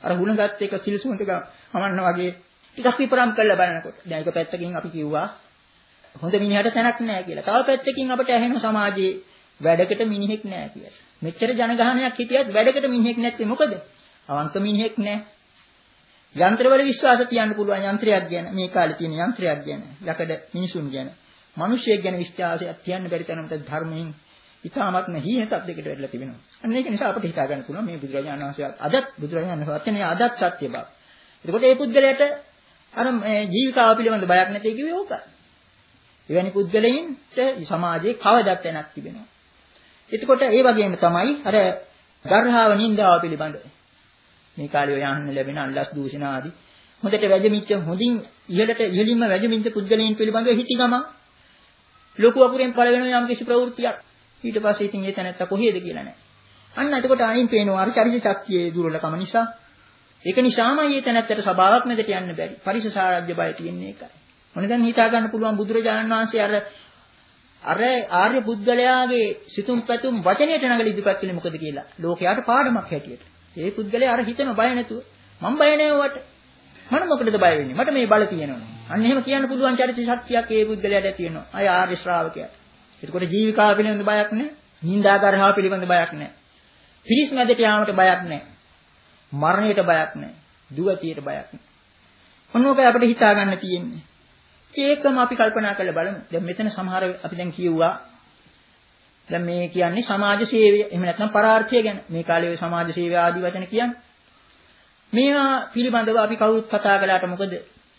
අර හුණගත් එක සිල්සුන්ට ගමන්න වගේ ටිකක් විපරම් කරලා බලනකොට දැන් එක පැත්තකින් අපි කිව්වා හොඳ මිනිහට තැනක් නැහැ කියලා. තව පැත්තකින් අපිට ඇහෙන සමාජයේ වැඩකට මිනිහෙක් නැහැ කියලා. මෙච්චර ජනගහනයක් හිටියත් වැඩකට මිනිහෙක් නැත්තේ මොකද? අවංක මිනිහෙක් නැහැ. යන්ත්‍රවල විශ්වාස තියන්න පුළුවන් යන්ත්‍රයක් ගැන මේ කාලේ තියෙන යන්ත්‍රයක් ගැන යකඩ මිනිසුන් ගැන මිනිසෙක් ගැන විශ්වාසයක් තියන්න බැරි තරමට ධර්මයෙන් ඉතාමත්ම හීනතක් දෙකට වැටලා තිබෙනවා. අන්න ඒක නිසා අපිට හිතා ගන්න පුළුවන් මේ බුදුරජාණන් වහන්සේ අදත් බුදුරජාණන් වහන්සේ අදත් සත්‍ය බව. එතකොට මේ පුද්ගලයාට අර ජීවිතාව පිළිබඳ බයක් නැtei කිව්වේ ඕකයි. එවැනි පුද්ගලයින්ට සමාජයේ කවදාවත් තැනක් තිබෙනවා. එතකොට ඒ වගේම තමයි අර ගර්හාව නින්දාව පිළිබඳ මේ කාලේ ඔය අහන්න ලැබෙන අල්ලස් දූෂණ ආදී හොඳට වැජමිච්ච හොඳින් ඉහළට ඉහළින්ම වැජමිච්ච පුද්ගලයන් පිළිබඳව හිතිගම ලොකු අකුරෙන් පළ වෙන යම් කිසි ප්‍රවෘත්තියක් ඊට පස්සේ ඉතින් ඒ තැනත්ත කොහේද කියලා නැහැ. අන්න එතකොට අනින් පේනවා අර චරිත ශක්තියේ දුර්වලකම නිසා. ඒක නිසාම මේ තැනත්තට සබාවක් නැදට යන්න බැරි. පරිසසාරජ්‍ය බය තියෙන්නේ ඒකයි. මොන දැන් හිතා ගන්න පුළුවන් බුදුරජාණන් වහන්සේ අර අර ආර්ය පුද්ගලයාගේ සිතුම් පැතුම් වචනයට නගලා ඉදිරිපත් කළේ මොකද කියලා. ලෝකයට පාඩමක් හැටියට. ඒ පුද්ගලයා අර හිතන බය නැතුව මම බය නැවුවට මම මොකටද බය වෙන්නේ? මට මේ බල තියෙනවා. අන්න එහෙම කියන්න පුළුවන් චරිත ශක්තියක් ඒ පුද්ගලයාට තියෙනවා. අය ආර්ය ශ්‍රාවකයාට. එතකොට ජීවිකාව පිළිබඳ බයක් නැහැ. නිന്ദාගරහාව පිළිබඳ බයක් නැහැ. පිරිස් මැදට යාමට බයක් නැහැ. මරණයට බයක් නැහැ. දුගතියට බයක් නැහැ. මොනෝකයි අපිට හිතා ගන්න තියෙන්නේ. ඒකම අපි කල්පනා කරලා බලමු. දැන් මෙතන සමහර අපි දැන් කියුවා දැන් මේ කියන්නේ සමාජ සේවය එහෙම නැත්නම් පරාර්ථය ගැන. මේ කාලේ ඔය සමාජ සේවය ආදී වචන කියන්නේ. මේවා පිළිබඳව අපි කවුරුත් කතා කළාට මොකද?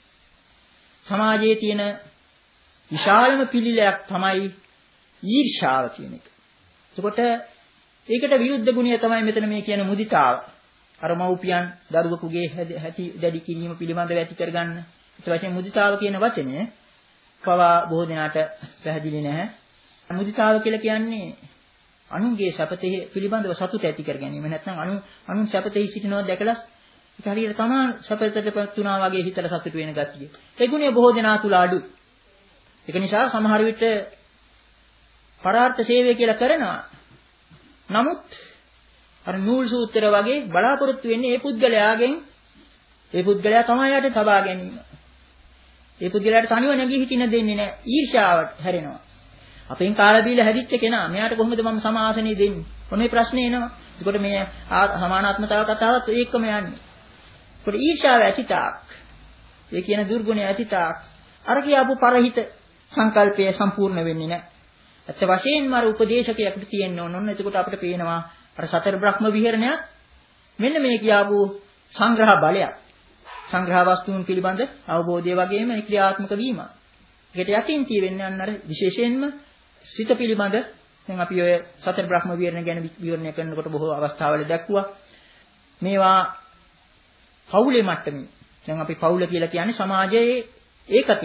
සමාජයේ තියෙන විශාලම පිළිලයක් තමයි ඊර්ෂාව කියන එක. එතකොට ඒකට විරුද්ධ ගුණය තමයි මෙතන මේ කියන මුදිතාව. අර මව්පියන් දරුවෙකුගේ හැටි දැඩි කිරීම පිළිබඳව ඇති කරගන්න. ඒත් වශයෙන් මුදිතාව කියන වචනය පවා බොහෝ දෙනාට පැහැදිලි නැහැ. මුදිතාව කියලා කියන්නේ අනුන්ගේ සැපතේ පිළිබඳව සතුට ඇති කර ගැනීම. නැත්නම් අනු අනුන් සැපතේ සිටිනවා දැකලා ඒක හරියට තමා සැපතටපත් වුණා වගේ හිතලා සතුට වෙන ගතිය. ඒ ගුණය බොහෝ දෙනා තුල අඩුයි. ඒක නිසා සමහර විට පරාර්ථ සේවය කියලා කරනවා. නමුත් අර නූල් සූත්‍ර වගේ බලාපොරොත්තු වෙන්නේ ඒ පුද්ගලයාගෙන් ඒ පුද්ගලයා තමයි යට තබා ගැනීම. ඒ පුද්ගලයාට තනිව නැගී හිටින්න දෙන්නේ නැහැ. ඊර්ෂ්‍යාවට හැරෙනවා. අපෙන් කාලා බීලා හැදිච්ච කෙනා මෙයාට කොහොමද මම සමාසනෙ දෙන්නේ? ඔන්නේ ප්‍රශ්නේ එනවා. ඒකට මේ සමානාත්මතාව කතාවත් ඒකම යන්නේ. ඒකට ඊර්ෂ්‍යාව ඇතිතාක්. ඒ කියන දුර්ගුණය ඇතිතාක්. අර කියාපු පරහිත සංකල්පය සම්පූර්ණ වෙන්නේ නැහැ. ඇත්ත වශයෙන්ම අර උපදේශකයෙකුට තියෙන්න ඕන. ඔන්න එතකොට අපිට පේනවා අර සතර බ්‍රහ්ම විහරණයක් මෙන්න මේ කියාපු සංග්‍රහ බලයක්. සංග්‍රහ වස්තුන් පිළිබඳ අවබෝධය වගේම ඒ ක්‍රියාත්මක වීම. ඒකට යටින් තියෙන්නේ අන්න අර විශේෂයෙන්ම සිත පිළිබඳ දැන් අපි ඔය සතර බ්‍රහ්ම විහරණ ගැන විවරණය කරනකොට බොහෝ අවස්ථාවල දැක්ුවා. මේවා පවුලේ මට්ටමින්. දැන් අපි පවුල කියලා කියන්නේ සමාජයේ ඒකකයක්.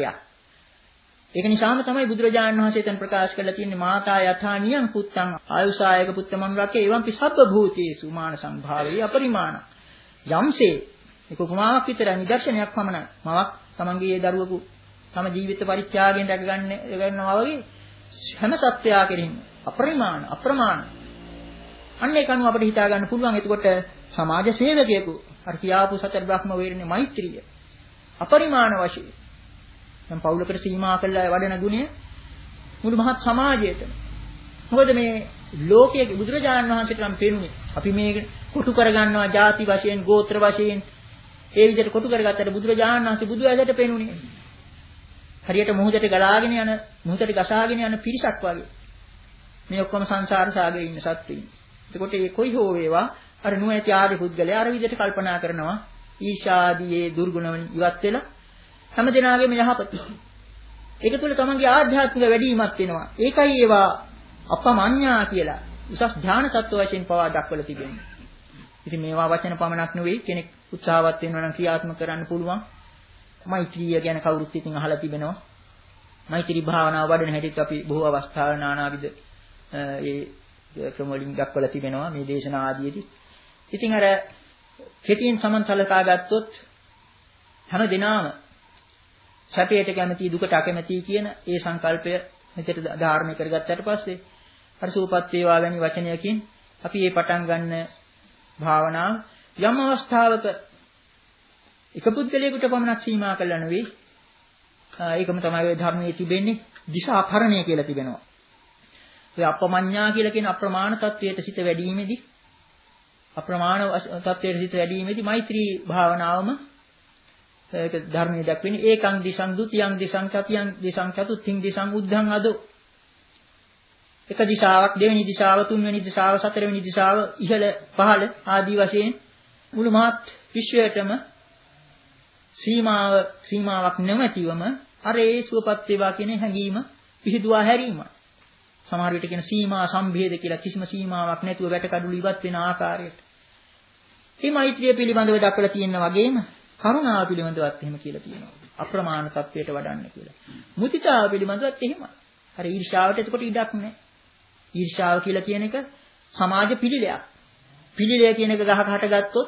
ඒක නිසාම තමයි බුදුරජාණන් වහන්සේ තන ප්‍රකාශ කරලා තියෙන්නේ මාතා යථා නියං පුත්තං ආයුසායක පුත්තමන් රකේ එවම්පි සබ්බ භූතේසු මාන සංභාවේ අපරිමාණ. යම්සේ ඒක උපමාවක් විතරයි නිදර්ශනයක් පමණයි. මවක් තමන්ගේ දරුවෙකු තම ජීවිත පරිත්‍යාගයෙන් රැක ගන්න ගන්නවා වගේ හැම සත්‍යයා කෙරෙහිම අපරිමාණ අප්‍රමාණ. අන්න ඒක අනුව අපිට හිතා ගන්න පුළුවන්. එතකොට සමාජ සේවකයෙකු අර කියාපු සතර බ්‍රහ්ම වේරණේ මෛත්‍රිය අපරිමාණ වශයෙන් දැන් පවුලකට සීමා කළා වඩන ගුණය මුළු මහත් සමාජයටම. මොකද මේ ලෝකයේ බුදුරජාණන් වහන්සේට නම් පෙනුනේ අපි මේ කොටු කරගන්නවා ಜಾති වශයෙන් ගෝත්‍ර වශයෙන් ඒ විදිහට කොටු කරගත්තට බුදුරජාණන් වහන්සේ බුදු ඇදට පෙනුනේ හරියට මොහොතට ගලාගෙන යන මොහොතට ගසාගෙන යන පිරිසක් වගේ. මේ ඔක්කොම සංසාර සාගරේ ඉන්න සත්ත්වයින්. එතකොට මේ කොයි හෝ වේවා අර නුවණැති ආර්ය පුද්ගලයා අර විදිහට කල්පනා කරනවා ඊශාදීයේ දුර්ගුණ වලින් ඉවත් වෙලා හැම දිනාගේම යහපත. ඒක තුළ තමන්ගේ ආධ්‍යාත්මික වැඩිවීමක් වෙනවා. ඒකයි ඒවා අපමඤ්ඤා කියලා උසස් ධාන තත්ත්ව වශයෙන් පවා දක්වලා තිබෙනවා. ඉතින් මේවා වචන පමණක් නෙවෙයි කෙනෙක් උත්සාහවත් වෙනවා නම් ක්‍රියාත්මක කරන්න පුළුවන්. මෛත්‍රිය ගැන කවුරුත් ඉතින් අහලා තිබෙනවා. මෛත්‍රී භාවනාව වඩන හැටිත් අපි බොහෝ අවස්ථාවල නානාවිද ඒ ක්‍රම වලින් දක්වලා තිබෙනවා මේ දේශනා ආදීදී. ඉතින් අර කෙටියෙන් සමන්තලකා ගත්තොත් හැම දිනම සැපයට කැමති දුකට අකමැති කියන ඒ සංකල්පය මෙතට ධාරණය කරගත්තට පස්සේ අර සූපත් වේවා වැනි වචනයකින් අපි මේ පටන් ගන්න භාවනාව යම් අවස්ථාවක එක පුද්ගලයෙකුට පමණක් සීමා කළා නෙවෙයි. ඒකම තමයි ඔය ධර්මයේ තිබෙන්නේ දිශාපරණය කියලා තිබෙනවා. ඔය අපමඤ්ඤා කියලා කියන අප්‍රමාණ තත්වයට සිත වැඩිීමේදී අප්‍රමාණ තත්වයට සිත වැඩිීමේදී මෛත්‍රී භාවනාවම ඒක ධර්මයේ දක්වන්නේ ඒකං දිසං ဒ ුතියං දිසං චතියං දිසං චතුත්ථින් දිසං උද්ධං අදෝ. එක දිශාවක් දෙවෙනි දිශාව තුන්වෙනි දිශාව හතරවෙනි දිශාව ඉහළ පහළ ආදී වශයෙන් මුළු මහත් විශ්වයටම සීමාව සීමාවක් නැමැතිවම අර ඒ සුවපත් වේවා කියන හැඟීම පිහිදුවා හැරීමයි. සමහර විට කියන සීමා සම්භේද කියලා කිසිම සීමාවක් නැතුව වැටකඩුළු ඉවත් වෙන ආකාරයට. මේ මෛත්‍රිය පිළිබඳව දක්වලා තියෙනා වගේම කරුණාව පිළිබඳවත් එහෙම කියලා තියෙනවා. අප්‍රමාණ තත්වයට වඩන්න කියලා. මුදිතාව පිළිබඳවත් එහෙමයි. අර ඊර්ෂාවට එතකොට ඉඩක් නැහැ. ඊර්ෂාව කියලා කියන එක සමාජ පිළිලයක්. පිළිලය කියන එක ගහක හටගත්තොත්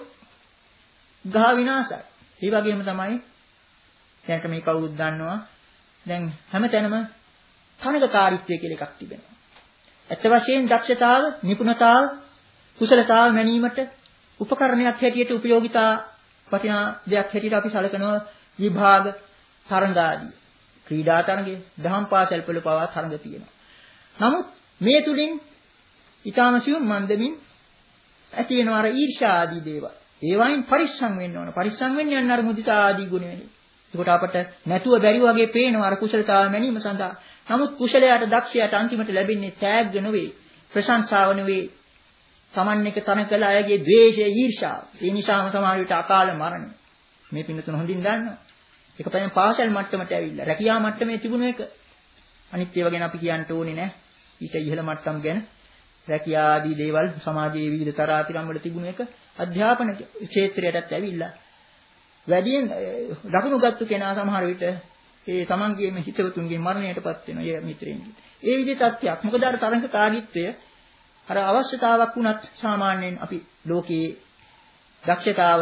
ගහ විනාශයි. ඒ වගේම තමයි දැන් මේ කවුරුත් දන්නවා දැන් හැමතැනම තනකකාරීත්වය කියලා එකක් තිබෙනවා. ඇත්ත වශයෙන් දක්ෂතාව, නිපුණතාව, කුසලතාව මැනීමට උපකරණයක් හැටියට උපයෝගිතා වටිනා දෙයක් හැටියට අපි සැලකනවා විභාග තරඟ ආදී. ක්‍රීඩා තරඟය, දහම් පාසල් වල පවා තරඟ තියෙනවා. නමුත් මේ තුලින් ඊටාම සියුම් මන්දමින් ඇති වෙන අර ඊර්ෂ්‍යා ආදී දේවල්. ඒ වයින් පරිස්සම් වෙන්න ඕන. පරිස්සම් වෙන්නේ අන්න අර මුදිතා ආදී ගුණ වෙන්නේ. ඒකට අපට නැතුව බැරි වගේ පේනවා අර කුසලතාව මැනීම සඳහා. නමුත් කුසලයට දක්ෂයට අන්තිමට ලැබෙන්නේ තෑග්ග නෙවෙයි, ප්‍රශංසාව නෙවෙයි. Taman එක තන කළ අයගේ ද්වේෂය, ඊර්ෂ්‍යාව. ඒ නිසාම සමහර විට අකාල මරණය. මේ පින්නතුන හොඳින් දන්නවා. ඒක තමයි පාසල් මට්ටමට ඇවිල්ලා. රැකියාව මට්ටමේ තිබුණු එක. අනිත් ඒවා ගැන අපි කියන්න ඕනේ නැහැ. ඊට ඉහළ මට්ටම් ගැන රැකියාව ආදී දේවල් සමාජයේ විවිධ තරාතිරම් වල තිබුණු එක අධ්‍යාපන ක්ෂේත්‍රයටත් ඇවිල්ලා වැඩියෙන් ලකුණු ගත්තු කෙනා සමහර විට ඒ තමන්ගේම හිතවතුන්ගේ මරණයටපත් වෙනවා ඒ මිත්‍රයන්ගේ. ඒ විදිහේ තත්ත්වයක්. මොකද අර තරංගකාරීත්වය අර අවශ්‍යතාවක් වුණත් සාමාන්‍යයෙන් අපි ලෝකයේ දක්ෂතාව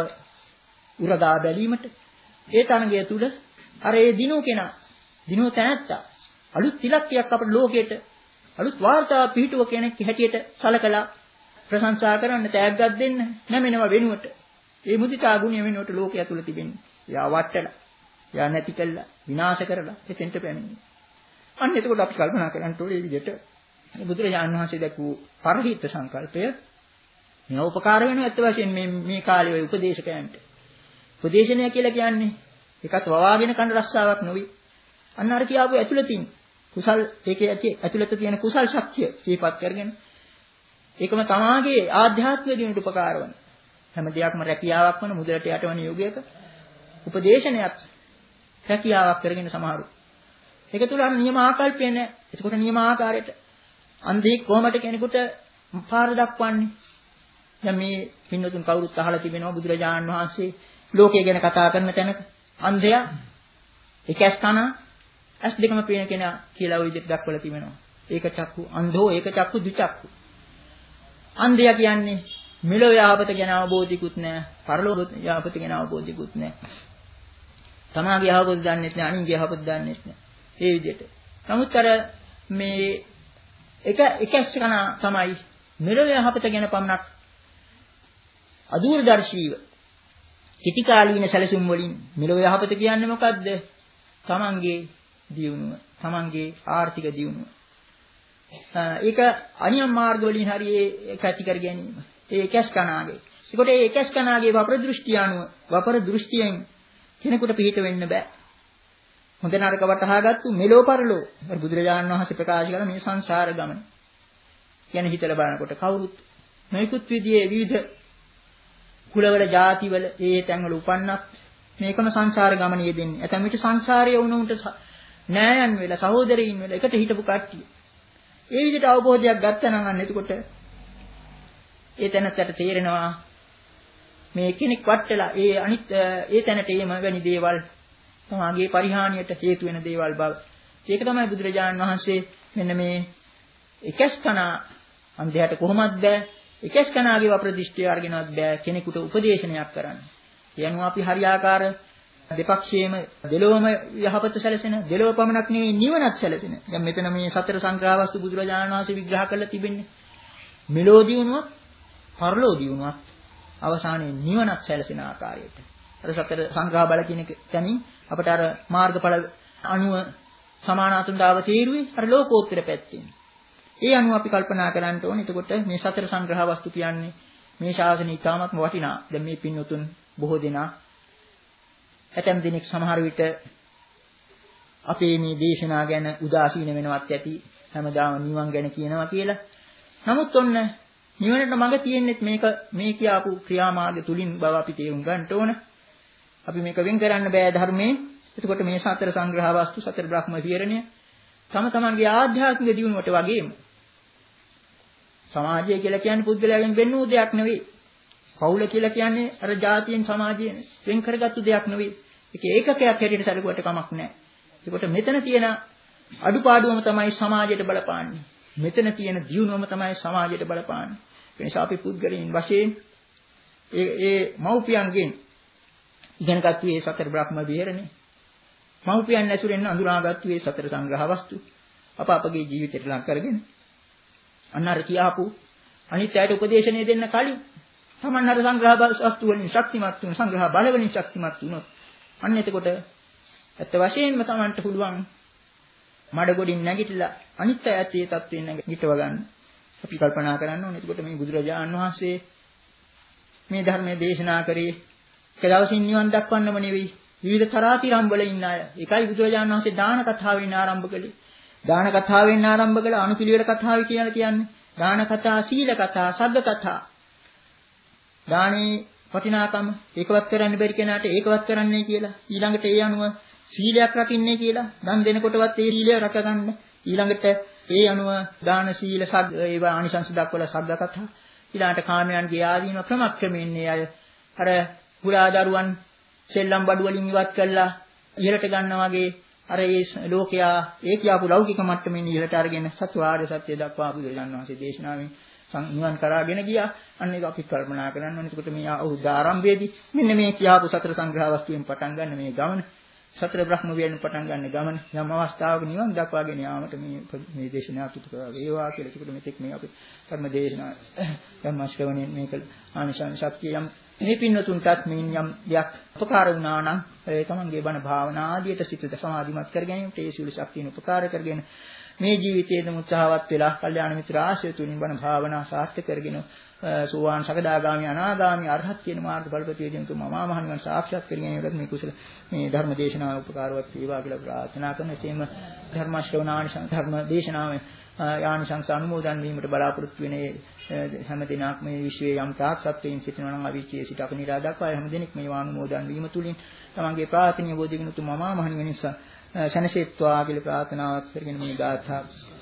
උරගා බැලීමට ඒ තරංගය තුල අර ඒ දිනු කෙනා දිනු තැනත්තා අලුත් ඉලක්කයක් අපේ ලෝකයට අලුත් වාර්තාවක් පිටුව කෙනෙක් හැටියට සලකලා ප්‍රශංසා කරන්න තෑග්ගක් දෙන්න නැමෙනවා වෙනුවට ඒ මුදිතා ගුණය වෙනුවට ලෝකයේ තුල තිබෙන්නේ. යා වට්ටලා, යා නැති කළා, විනාශ කරලා එතෙන්ට පැමිණෙනවා. අන්න එතකොට අපි කල්පනා කරන්න ඕනේ මේ විදිහට මේ බුදුරජාණන් වහන්සේ දැක්වූ පරහිත සංකල්පය මේ උපකාර වෙනවා ඇත්ත වශයෙන් මේ මේ කාලේ ඔය උපදේශකයන්ට. උපදේශනය කියලා කියන්නේ එකත් වවාගෙන කන රස්සාවක් නෙවෙයි. අන්න අර කියාපු ඇතුළතින් කුසල් ඒකේ ඇති ඇතුළත තියෙන කුසල් ශක්තිය ජීපත් කරගෙන ඒකම තමාගේ ආධ්‍යාත්මික දිනුට උපකාර වෙන හැම දෙයක්ම රැකියාවක් වන මුදලට යටවන යෝගයක උපදේශනයක් රැකියාවක් කරගෙන සමහරු ඒක තුල අර නියම ආකල්පය නැහැ. ඒකට නියම ආකාරයට අන්ධෙක් කොහොමද කෙනෙකුට පාර දක්වන්නේ? දැන් මේ පින්නතුන් කවුරුත් අහලා තිබෙනවා බුදුරජාණන් වහන්සේ ලෝකය ගැන කතා කරන තැනක අන්ධයා එකස් කන ඇස් දෙකම පේන කෙනා කියලා ওই විදිහට දක්වලා තිබෙනවා. ඒක චක්කු අන්ධෝ ඒක චක්කු දුචක්කු. අන්ධයා කියන්නේ මෙලොව යහපත ගැන අවබෝධිකුත් නැහැ, පරලෝක යහපත ගැන අවබෝධිකුත් නැහැ. තමාගේ යහපත දන්නෙත් නැහැ, අනින්ගේ යහපත දන්නෙත් නැහැ. ඒ විදිහට. නමුත් අර මේ එක එකස් කන තමයි මෙලොව යහපත ගැන පමණක් අදූරදර්ශීව කිතිකාලීන සැලසුම් වලින් මෙලොව යහපත කියන්නේ මොකද්ද? තමන්ගේ දියුණුව, තමන්ගේ ආර්ථික දියුණුව. ඒක අනියම් මාර්ග වලින් හරි ඒක ඇති කර ගැනීම. ඒ එකස් කනාගේ. ඒකට ඒ එකස් කනාගේ වපර දෘෂ්ටිය අනුව වපර දෘෂ්ටියෙන් කෙනෙකුට පිළිහිට වෙන්න බෑ. හොඳ නරක වටහාගත්තු මෙලෝ පරලෝ බුදුරජාණන් වහන්සේ ප්‍රකාශ කරන මේ සංසාර ගමන. කියන හිතලා බලනකොට කවුරුත් නොයෙකුත් විදිහේ විවිධ කුලවල ಜಾතිවල ඒ තැන්වල උපන්නත් මේකම සංසාර ගමන යෙදෙන්නේ. ඇතැම් විට සංසාරයේ වුණුන්ට නෑයන් වෙලා සහෝදරයින් වෙලා එකට හිටපු කට්ටිය. ඒ විදිහට අවබෝධයක් ගත්තා නම් අන්න එතකොට ඒ තැනට තේරෙනවා මේ කෙනෙක් වටලා ඒ අනිත් ඒ තැනට එීම වැනි දේවල් තමාගේ පරිහානියට හේතු වෙන දේවල් බව. ඒක තමයි බුදුරජාණන් වහන්සේ මෙන්න මේ එකස් කන අන්ධයාට කොහොමද බෑ එකස් කනාගේ වප්‍රදිෂ්ඨිය අරගෙනවත් බෑ කෙනෙකුට උපදේශනයක් කරන්න. ඒ අනුව අපි හරියාකාර දෙපක්ෂයේම දෙලොවම යහපත සැලසෙන දෙලොව පමණක් නෙවෙයි නිවනත් සැලසෙන. දැන් මෙතන මේ සතර සංඛ්‍රාවස්තු බුදුරජාණන් වහන්සේ විග්‍රහ කරලා තිබෙන්නේ. මෙලෝ දියුණුවත් පරලෝ දියුණුවත් අවසානයේ නිවනත් සැලසෙන ආකාරයට. අර සතර සංග්‍රහ බල කියන තැනින් අපට අර මාර්ගඵල අණුව සමානාතුන්දාව තීරුවේ අර ලෝකෝත්තර පැත්තෙන්. ඒ අනුව අපි කල්පනා කරන්න ඕනේ. එතකොට මේ සතර සංග්‍රහ වස්තු කියන්නේ මේ ශාසනය ඉතාමත්ම වටිනා. දැන් මේ පින්වතුන් බොහෝ දෙනා ඇතැම් දිනෙක සමහර විට අපේ මේ දේශනා ගැන උදාසීන වෙනවත් ඇති. හැමදාම නිවන් ගැන කියනවා කියලා. නමුත් ඔන්න නිවනට මඟ තියෙන්නේ මේක මේ කියාපු ක්‍රියාමාර්ග තුලින් බව අපි තේරුම් ගන්න ඕන. අපි මේක වෙන් කරන්න බෑ ධර්මයේ. එතකොට මේ සතර සංග්‍රහ වස්තු සතර බ්‍රහ්ම විහරණය තම තමන්ගේ ආධ්‍යාත්මික දියුණුවට වගේම සමාජය කියලා කියන්නේ පුද්ගලයාගෙන් වෙන්න වූ දෙයක් නෙවෙයි. පවුල කියලා කියන්නේ අර ජාතියෙන් සමාජයෙන් වෙන් කරගත්තු දෙයක් නෙවෙයි. ඒක ඒකකයක් හැටියට සැලකුවට කමක් නැහැ. ඒකට මෙතන තියෙන අඩුපාඩුවම තමයි සමාජයට බලපාන්නේ. මෙතන තියෙන දියුණුවම තමයි සමාජයට බලපාන්නේ. ඒ නිසා අපි පුද්ගලයන් වශයෙන් ඒ ඒ මව්පියන්ගෙන් ඉගෙනගත්තු මේ සතර බ්‍රහ්ම විහරණේ මව්පියන් ඇසුරෙන් අඳුනාගත්තු මේ සතර සංග්‍රහ වස්තු අප අපගේ ජීවිතයට ලං කරගෙන අන්නර කියාපු අනිත් අයට උපදේශනය දෙන්න කලින් තමන් අර සංග්‍රහ වස්තු වලින් ශක්තිමත් වුණ සංග්‍රහ බල වලින් ශක්තිමත් වුණොත් අන්න එතකොට ඇත්ත වශයෙන්ම තමන්ට පුළුවන් මඩ ගොඩින් නැගිටලා අනිත් අයත් ඒ තත්ත්වෙන් නැගිටව ගන්න අපි කල්පනා කරන්න ඕනේ. එතකොට මේ බුදුරජාණන් වහන්සේ මේ ධර්මයේ දේශනා කරේ එක දවසින් නිවන් දක්වන්නම නෙවෙයි විවිධ තරාතිරම් වල ඉන්න අය. ඒකයි බුදුරජාණන් වහන්සේ දාන කතාවෙන් ආරම්භ කළේ. දාන කතාවෙන් ආරම්භ කළ අනුපිළිවෙල කතාව කියලා කියන්නේ. දාන කතා, සීල කතා, සග්ග කතා. දානේ වටිනාකම ඒකවත් කරන්න බැරි කෙනාට ඒකවත් කරන්නයි කියලා. ඊළඟට ඒ අනුව සීලයක් රකින්නේ කියලා. දන් දෙනකොටවත් ඒ සීලය රැක ගන්න. ඊළඟට ඒ අනුව දාන සීල සග්ග ඒවා ආනිසංස දක්වලා සග්ග කතා. ඊළඟට කාමයන්ගේ ආදීන ක්‍රමක්‍රමයෙන් මේ අය අර පුරා දරුවන් සෙල්ලම් බඩු වලින් ඉවත් කළා ඉහළට ගන්නවා වගේ අර ඒ ලෝකයා ඒ කියාපු ලෞකික මට්ටමින් ඉහළට අරගෙන චතුරාර්ය සත්‍ය දක්වා බුදුරජාණන් වහන්සේ දේශනාවෙන් නිවන් කරාගෙන ගියා. අන්න ඒක අපි කල්පනා කරන්න ඕනේ. එතකොට මේ අවුරුද්ද ආරම්භයේදී මෙන්න මේ කියාපු සතර සංග්‍රහ වස්තුවෙන් පටන් ගන්න මේ ගමන සතර බ්‍රහ්ම විහරණ පටන් ගන්න ගමන යම් අවස්ථාවක නිවන් දක්වාගෙන යාමට මේ මේ දේශනාව තුතු කරා වේවා කියලා. ඒකට මෙතෙක් මේ අපි ධර්ම දේශනාව ධර්ම ශ්‍රවණයෙන් මේක ආනිසංස ශක්තිය යම් මේ පින්නතුන්ටත් මේ යම් දෙයක් උපකාර වුණා නම් ඒ තමන්ගේ බණ භාවනා ආදියට සිත සමාධිමත් කර ගැනීමට ඒ සියලු ශක්තියන් උපකාර කරගෙන මේ ජීවිතයේදී උත්සාහවත් වෙලා කල්යාණ මිත්‍ර ආශ්‍රය තුලින් බණ භාවනා සාර්ථක කරගෙන සෝවාන් සකදාගාමි අනාගාමි අරහත් කියන මාර්ග ඵලපතියකින් තුමා මහා මහණිවන් සාක්ෂාත් කර ගැනීමට මේ කුසල මේ ධර්ම දේශනාව උපකාරවත් වේවා කියලා ප්‍රාර්ථනා කරන එසේම ධර්ම ශ්‍රවණානිසංස ධර්ම දේශනාව යානිසංස අනුමෝදන් වීමට බලාපොරොත්තු වෙන හැම දිනක් මේ විශ්වයේ යම් තාක් සත්වයින් සිටිනවා නම් අවිචයේ සිට අපනිරා දක්වා හැම දිනෙක මේ වානුමෝදන් වීම තුලින් තමන්ගේ ප්‍රාර්ථනීය බෝධිගුණ තුමා මහා මහණිවන් නිසා සනසෙත්වා කියලා ප්‍රාර්ථනාවක් කරගෙන මේ ගාථා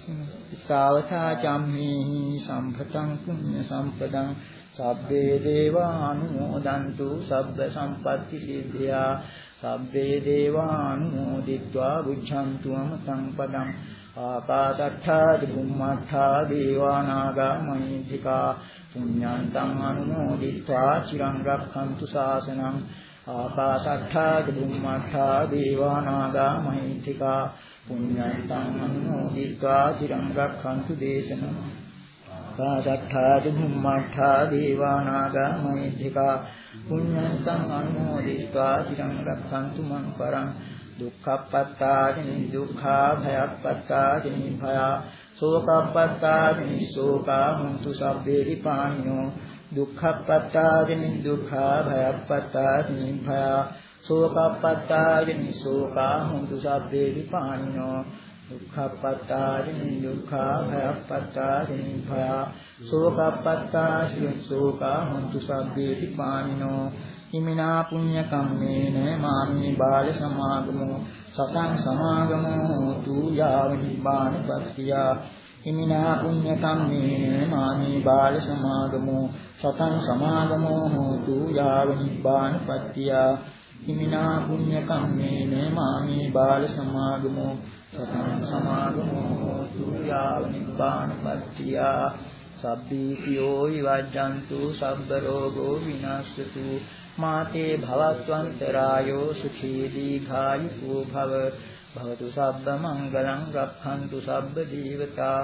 සාවතා චම්මේහි සම්පතං පුඤ්ඤ සම්පදං සබ්බේ දේවානුමෝදන්තු සබ්බ සම්පatti සිද්ධා සබ්බේ දේවානුමෝදිत्वा බුද්ධන්තු අමතං පදං ආකාශට්ඨා බුම්මට්ඨා දේවානාගා මහින්దికා පුඤ්ඤන්තං අනුමෝදිत्वा චිරං රක්ඛන්තු ශාසනං ආකාශට්ඨා බුම්මට්ඨා දේවානාගා මහින්దికා පුඤ්ඤන්තං අනුමෝදිत्वा චිරං රක්ඛන්තු දේශනං ආකාශට්ඨා බුම්මට්ඨා දේවානාගා මහින්దికා පුඤ්ඤන්තං අනුමෝදිत्वा චිරං රක්ඛන්තු මං පරං දුක්ඛප්පත්තාදිනි දුක්ඛා භයප්පත්තාදිනි භයා සෝකප්පත්තාදිනි සෝකා හුන්තු සබ්බේ විපානිනෝ දුක්ඛප්පත්තාදිනි දුක්ඛා භයප්පත්තාදිනි භයා සෝකප්පත්තාදිනි සෝකා හුන්තු සබ්බේ විපානිනෝ දුක්ඛප්පත්තාදිනි දුක්ඛා භයප්පත්තාදිනි භයා සෝකප්පත්තාදිනි සෝකා හුන්තු සබ්බේ විපානිනෝ හිමිනා පුඤ්ඤ කම්මේන මාමි බාල සමාගමෝ සතං සමාගමෝ හෝතු යාව නිබ්බානපත්තිය හිමිනා පුඤ්ඤ කම්මේන මාමි බාල සමාගමෝ සතං සමාගමෝ හෝතු යාව නිබ්බානපත්තිය හිමිනා පුඤ්ඤ කම්මේන මාමි බාල සමාගමෝ සතං සමාගමෝ හෝතු යාව නිබ්බානපත්තිය සබ්බීතියෝ විවජ්ජන්තු සබ්බ රෝගෝ විනාශතු මාතේ භවත්වන්තරායෝ සුඛී දීඝායුකෝ භව භවතු සබ්බ මංගලං රක්ඛන්තු සබ්බ දීවතා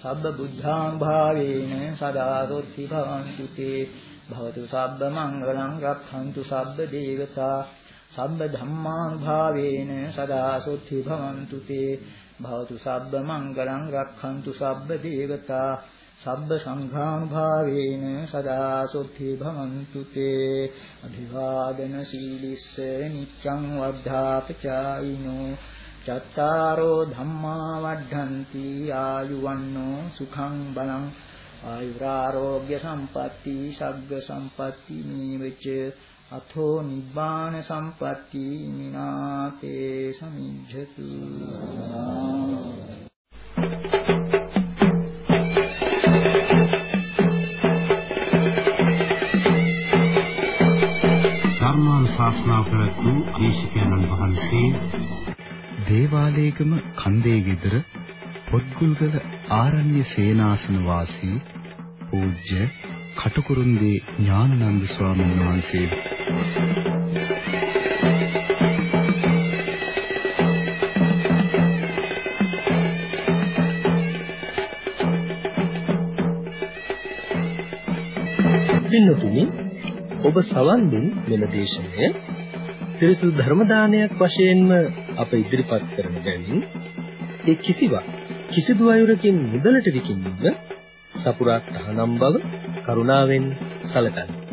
සබ්බ බුද්ධාං භාවේන සදා සොත්ති භවන්තු තේ භවතු සබ්බ මංගලං රක්ඛන්තු සබ්බ දේවතා සබ්බ ධම්මානුභාවේන සදා සොත්ති භවන්තු තේ භවතු සබ්බ මංගලං රක්ඛන්තු සබ්බ දේවතා සබ්බ සංඝානුභාවේන සදා සොත්ති භවන්තු තේ අභිවාදන සීලිස්ස නිච්ඡං වද්ධාපචායිනෝ චත්තාරෝ ධම්මා වඩ්ඩಂತಿ ආයුවන්නෝ සුඛං බලං ආයුරාෝග්‍ය සම්පatti සග්ග සම්පatti නීවච අතෝ නිබ්බාන සම්පatti මිනාතේ සමිජ්ජතු ධර්මානුශාසනා ප්‍රවතු දේශකයන්න් වහන්සේ දේවාලේගම කන්දේ ගෙදර පොත්ගුල්ගල ආරණ්‍ය සේනාසන වාසී පූජ්‍ය කටුකුරුන්දී ඥානানন্দ ස්වාමීන් වහන්සේ පින්නතුනි ඔබ සවන් දුන් මෙම දේශනය පිරිසුදු ධර්ම දානයක් වශයෙන්ම අප ඉදිරිපත් කරන බැවින් ඒ කිසිවක් කිසිදු අයුරකින් මුදලට විකිණීම සපුරා තහනම් බව කරුණාවෙන් සැලකන්න.